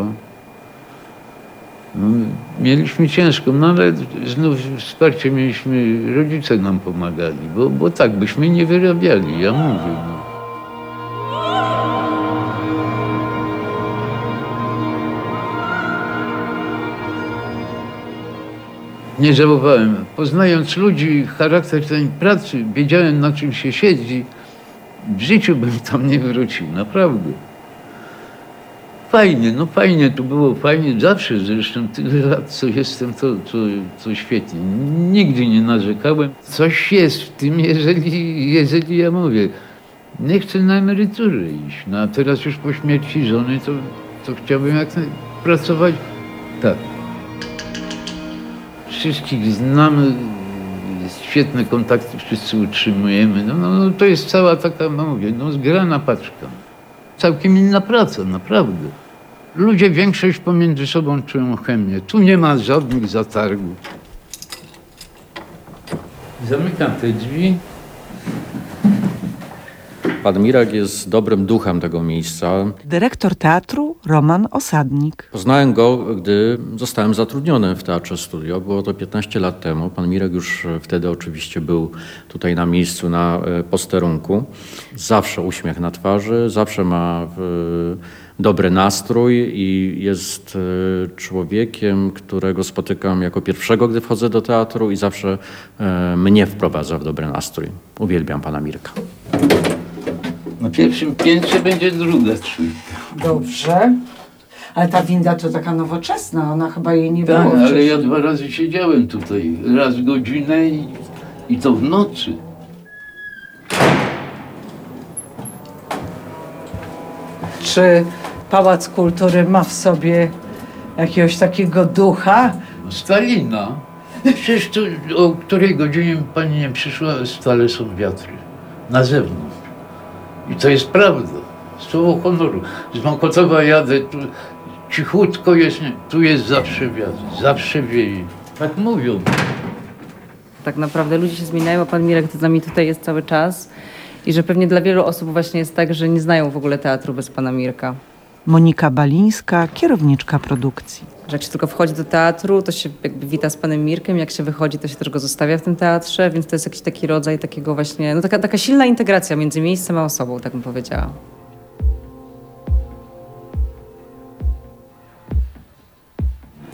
No, mieliśmy ciężko, no ale znów wsparcie mieliśmy, rodzice nam pomagali, bo, bo tak byśmy nie wyrabiali, ja mówię. No. Nie żałowałem. Poznając ludzi, charakter tej pracy, wiedziałem, na czym się siedzi. W życiu bym tam nie wrócił, naprawdę. Fajnie, no fajnie, tu było fajnie. Zawsze zresztą tyle lat, co jestem, to, to, to świetnie. Nigdy nie narzekałem. Coś jest w tym, jeżeli, jeżeli ja mówię, nie chcę na emeryturę iść. No a teraz już po śmierci żony, to, to chciałbym jak pracować. Tak. Wszystkich znamy, świetne kontakty wszyscy utrzymujemy. No, no, no to jest cała taka, mówię, no zgrana paczka. Całkiem inna praca, naprawdę. Ludzie większość pomiędzy sobą czują chemię. Tu nie ma żadnych zatargów. Zamykam te drzwi. Pan Mirek jest dobrym duchem tego miejsca. Dyrektor teatru Roman Osadnik. Poznałem go, gdy zostałem zatrudniony w Teatrze Studio. Było to piętnaście lat temu. Pan Mirek już wtedy oczywiście był tutaj na miejscu, na posterunku. Zawsze uśmiech na twarzy, zawsze ma dobry nastrój i jest człowiekiem, którego spotykam jako pierwszego, gdy wchodzę do teatru i zawsze mnie wprowadza w dobry nastrój. Uwielbiam pana Mirka. Na pierwszym piętrze będzie druga trójka. Dobrze. Ale ta winda to taka nowoczesna, ona chyba jej nie było. Tak, ale wcześniej. ja dwa razy siedziałem tutaj. Raz godzinę i, i to w nocy. Czy Pałac Kultury ma w sobie jakiegoś takiego ducha? Stalina. Przecież tu, o której godzinie pani nie przyszła, stale są wiatry. Na zewnątrz. I to jest prawda. Słowo honoru. Z Mokotowa jadę, tu cichutko jest, tu jest zawsze wiatr, zawsze wieje. Tak mówią. Tak naprawdę ludzie się zmieniają, a pan Mirek z nami tutaj jest cały czas. I że pewnie dla wielu osób właśnie jest tak, że nie znają w ogóle teatru bez pana Mirka. Monika Balińska, kierowniczka produkcji. Że jak się tylko wchodzi do teatru, to się jakby wita z panem Mirkiem, jak się wychodzi, to się też go zostawia w tym teatrze, więc to jest jakiś taki rodzaj takiego właśnie, no taka, taka silna integracja między miejscem a osobą, tak bym powiedziała.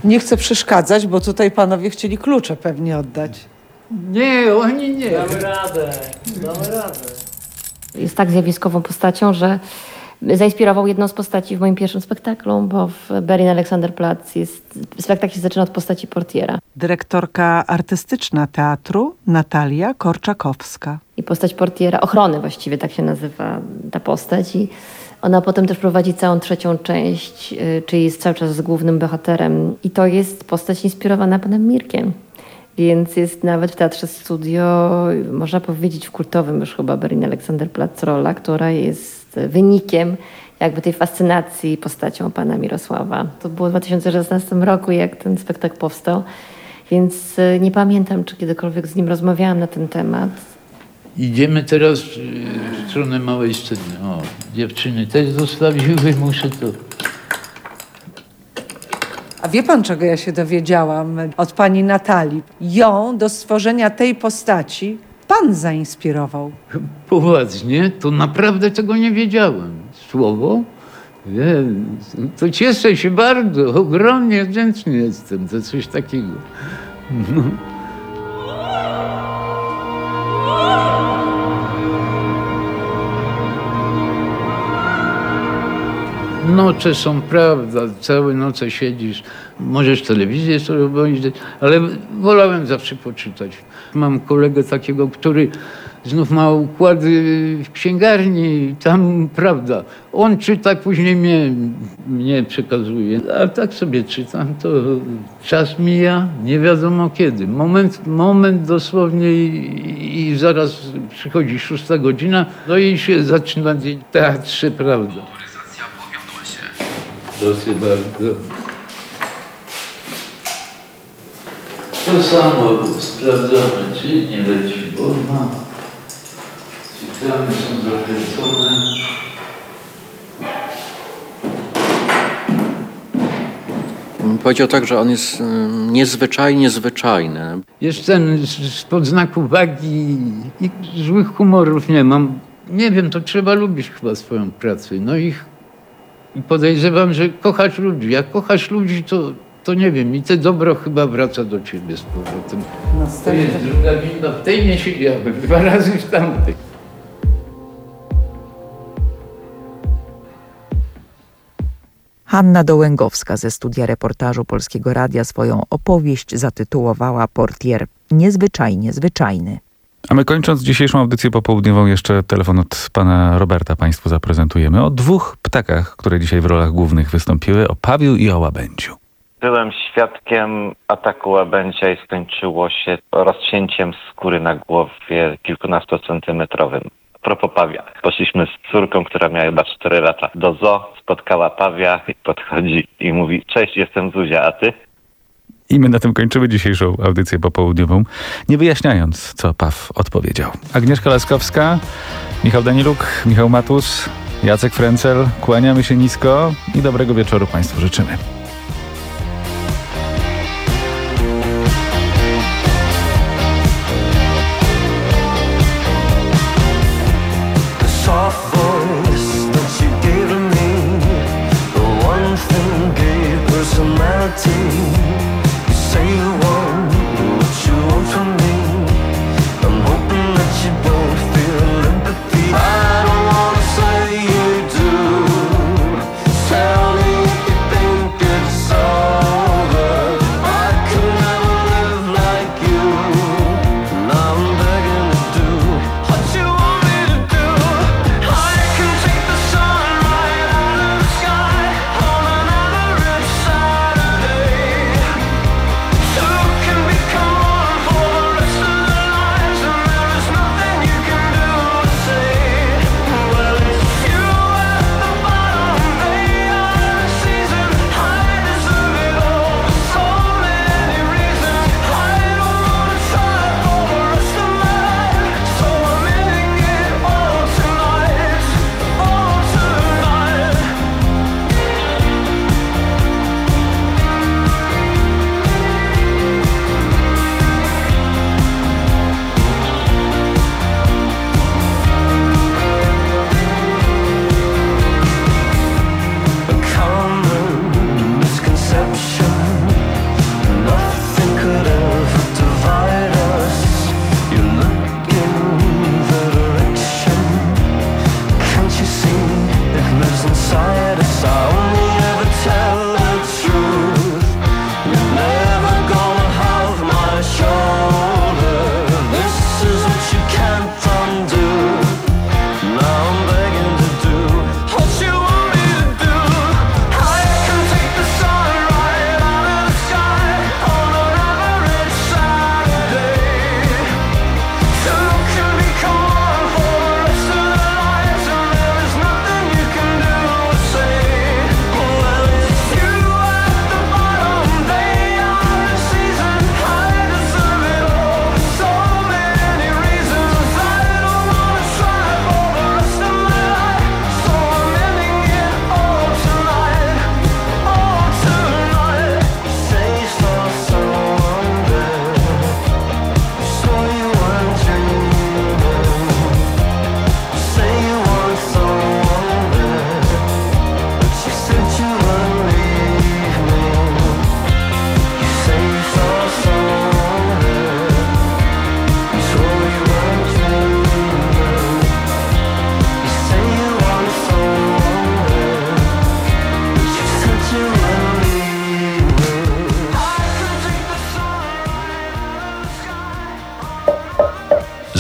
Nie chcę przeszkadzać, bo tutaj panowie chcieli klucze pewnie oddać. Nie, oni nie. Damy radę, damy radę. Jest tak zjawiskową postacią, że zainspirował jedną z postaci w moim pierwszym spektaklu, bo w Berlin Alexanderplatz jest, spektakl się zaczyna od postaci portiera. Dyrektorka artystyczna teatru Natalia Korczakowska. I postać portiera, ochrony właściwie, tak się nazywa ta postać. I ona potem też prowadzi całą trzecią część, czyli jest cały czas z głównym bohaterem. I to jest postać inspirowana panem Mirkiem. Więc jest nawet w Teatrze Studio, można powiedzieć w kultowym już chyba Berlin Alexanderplatz rola, która jest wynikiem jakby tej fascynacji postacią pana Mirosława. To było w dwa tysiące szesnastym roku, jak ten spektakl powstał, więc nie pamiętam, czy kiedykolwiek z nim rozmawiałam na ten temat. Idziemy teraz w stronę małej sceny. O, dziewczyny też zostawiły, muszę to... A wie pan, czego ja się dowiedziałam od pani Natalii? Ją do stworzenia tej postaci pan zainspirował. Poważnie? To naprawdę tego nie wiedziałem. Słowo? Nie, to cieszę się bardzo, ogromnie wdzięczny jestem za coś takiego. No. Noce są, prawda, całe noce siedzisz, możesz telewizję sobie obejrzeć, ale wolałem zawsze poczytać. Mam kolegę takiego, który znów ma układy w księgarni i tam, prawda, on czyta, później mnie, mnie przekazuje. A tak sobie czytam, to czas mija, nie wiadomo kiedy. Moment, moment dosłownie i, i zaraz przychodzi szósta godzina, no i się zaczyna dzień w teatrze, prawda. Proszę bardzo. To samo sprawdzamy, czy nie leci wolna. Cyklamy są zakręcone. Powiedział tak, że on jest y, niezwyczajnie zwyczajny. Jest ten spod znaku wagi i złych humorów nie mam. Nie wiem, to trzeba lubić chyba swoją pracę. No i I podejrzewam, że kochasz ludzi. Jak kochasz ludzi, to, to nie wiem, i te dobro chyba wraca do ciebie z powrotem. To jest druga winda, w tej nie siedziałem, dwa razy w tamtej. Hanna Dołęgowska ze studia reportażu Polskiego Radia swoją opowieść zatytułowała Portier. Niezwyczajnie zwyczajny. A my kończąc dzisiejszą audycję popołudniową jeszcze telefon od pana Roberta państwu zaprezentujemy. O dwóch ptakach, które dzisiaj w rolach głównych wystąpiły, o pawiu i o łabędziu. Byłem świadkiem ataku łabędzia i skończyło się rozcięciem skóry na głowie kilkunastocentymetrowym. A propos pawia. Poszliśmy z córką, która miała chyba cztery lata, do zoo, spotkała pawia i podchodzi i mówi: cześć, jestem Zuzia, a ty? I my na tym kończymy dzisiejszą audycję popołudniową, nie wyjaśniając, co paw odpowiedział. Agnieszka Laskowska, Michał Daniluk, Michał Matus, Jacek Frencel. Kłaniamy się nisko i dobrego wieczoru państwu życzymy. Tell me if you think it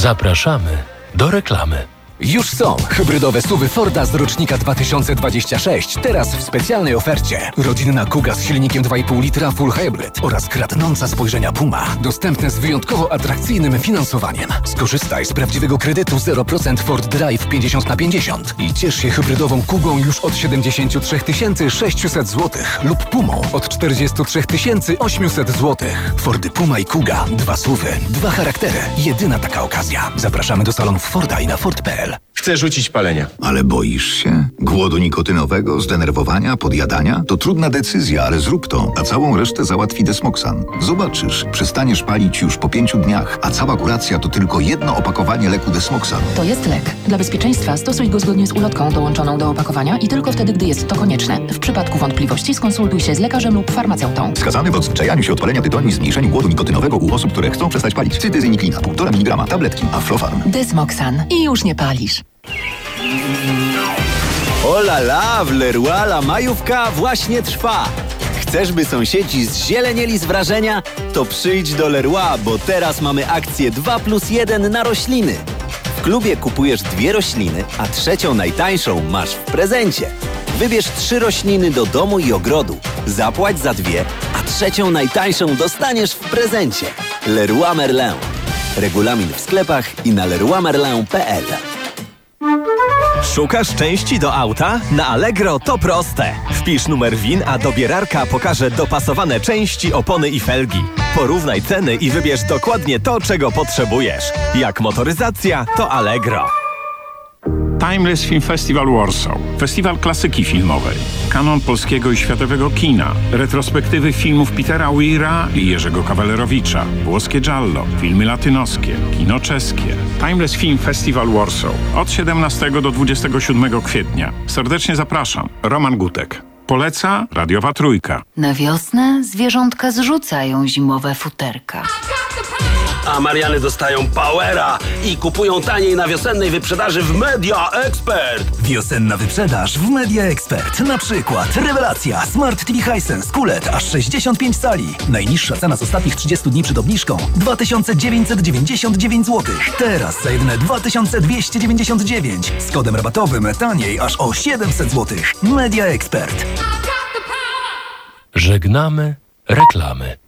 Zapraszamy do reklamy. Już są hybrydowe suwy Forda z rocznika dwa tysiące dwudziestego szóstego, teraz w specjalnej ofercie. Rodzinna Kuga z silnikiem dwa i pół litra Full Hybrid oraz kradnąca spojrzenia Puma. Dostępne z wyjątkowo atrakcyjnym finansowaniem. Skorzystaj z prawdziwego kredytu zero procent Ford Drive pięćdziesiąt na pięćdziesiąt i ciesz się hybrydową Kugą już od siedemdziesiąt trzy tysiące sześćset złotych lub Pumą od czterdzieści trzy tysiące osiemset złotych. Fordy Puma i Kuga. Dwa suwy, dwa charaktery. Jedyna taka okazja. Zapraszamy do salonów Forda i na Ford kropka p l. Chcę rzucić palenia. Ale boisz się? Głodu nikotynowego, zdenerwowania, podjadania? To trudna decyzja, ale zrób to, a całą resztę załatwi Desmoxan. Zobaczysz, przestaniesz palić już po pięciu dniach, a cała kuracja to tylko jedno opakowanie leku Desmoxan. To jest lek. Dla bezpieczeństwa stosuj go zgodnie z ulotką dołączoną do opakowania i tylko wtedy, gdy jest to konieczne. W przypadku wątpliwości skonsultuj się z lekarzem lub farmaceutą. Wskazany w odzwyczajaniu się od palenia tytoni i zmniejszeniu głodu nikotynowego u osób, które chcą przestać palić. Cytyzyniklina, półtora miligrama, tabletki, Aflofarm. Desmoxan. I już nie palisz. Ola la, w Leroy la majówka właśnie trwa. Chcesz, by sąsiedzi zzielenieli z wrażenia? To przyjdź do Leroy, bo teraz mamy akcję dwa plus jeden na rośliny. W klubie kupujesz dwie rośliny, a trzecią najtańszą masz w prezencie. Wybierz trzy rośliny do domu i ogrodu. Zapłać za dwie, a trzecią najtańszą dostaniesz w prezencie. Leroy Merlin. Regulamin w sklepach i na leroy merlin kropka p l. Szukasz części do auta? Na Allegro to proste. Wpisz numer W I N, a dobierarka pokaże dopasowane części, opony i felgi. Porównaj ceny i wybierz dokładnie to, czego potrzebujesz. Jak motoryzacja, to Allegro. Timeless Film Festival Warsaw. Festiwal klasyki filmowej. Kanon polskiego i światowego kina. Retrospektywy filmów Petera Weira i Jerzego Kawalerowicza. Włoskie giallo. Filmy latynoskie. Kino czeskie. Timeless Film Festival Warsaw. Od siedemnastego do dwudziestego siódmego kwietnia. Serdecznie zapraszam. Roman Gutek. Poleca Radiowa Trójka. Na wiosnę zwierzątka zrzucają zimowe futerka. A Mariany dostają powera i kupują taniej na wiosennej wyprzedaży w Media Expert. Wiosenna wyprzedaż w Media Expert. Na przykład rewelacja Smart T V Hisense Q L E D aż sześćdziesiąt pięć cali. Najniższa cena z ostatnich trzydziestu dni przed obniżką dwa tysiące dziewięćset dziewięćdziesiąt dziewięć złotych. Teraz za jedyne dwa tysiące dwieście dziewięćdziesiąt dziewięć. Z kodem rabatowym taniej aż o siedemset złotych. Media Expert. Żegnamy reklamy.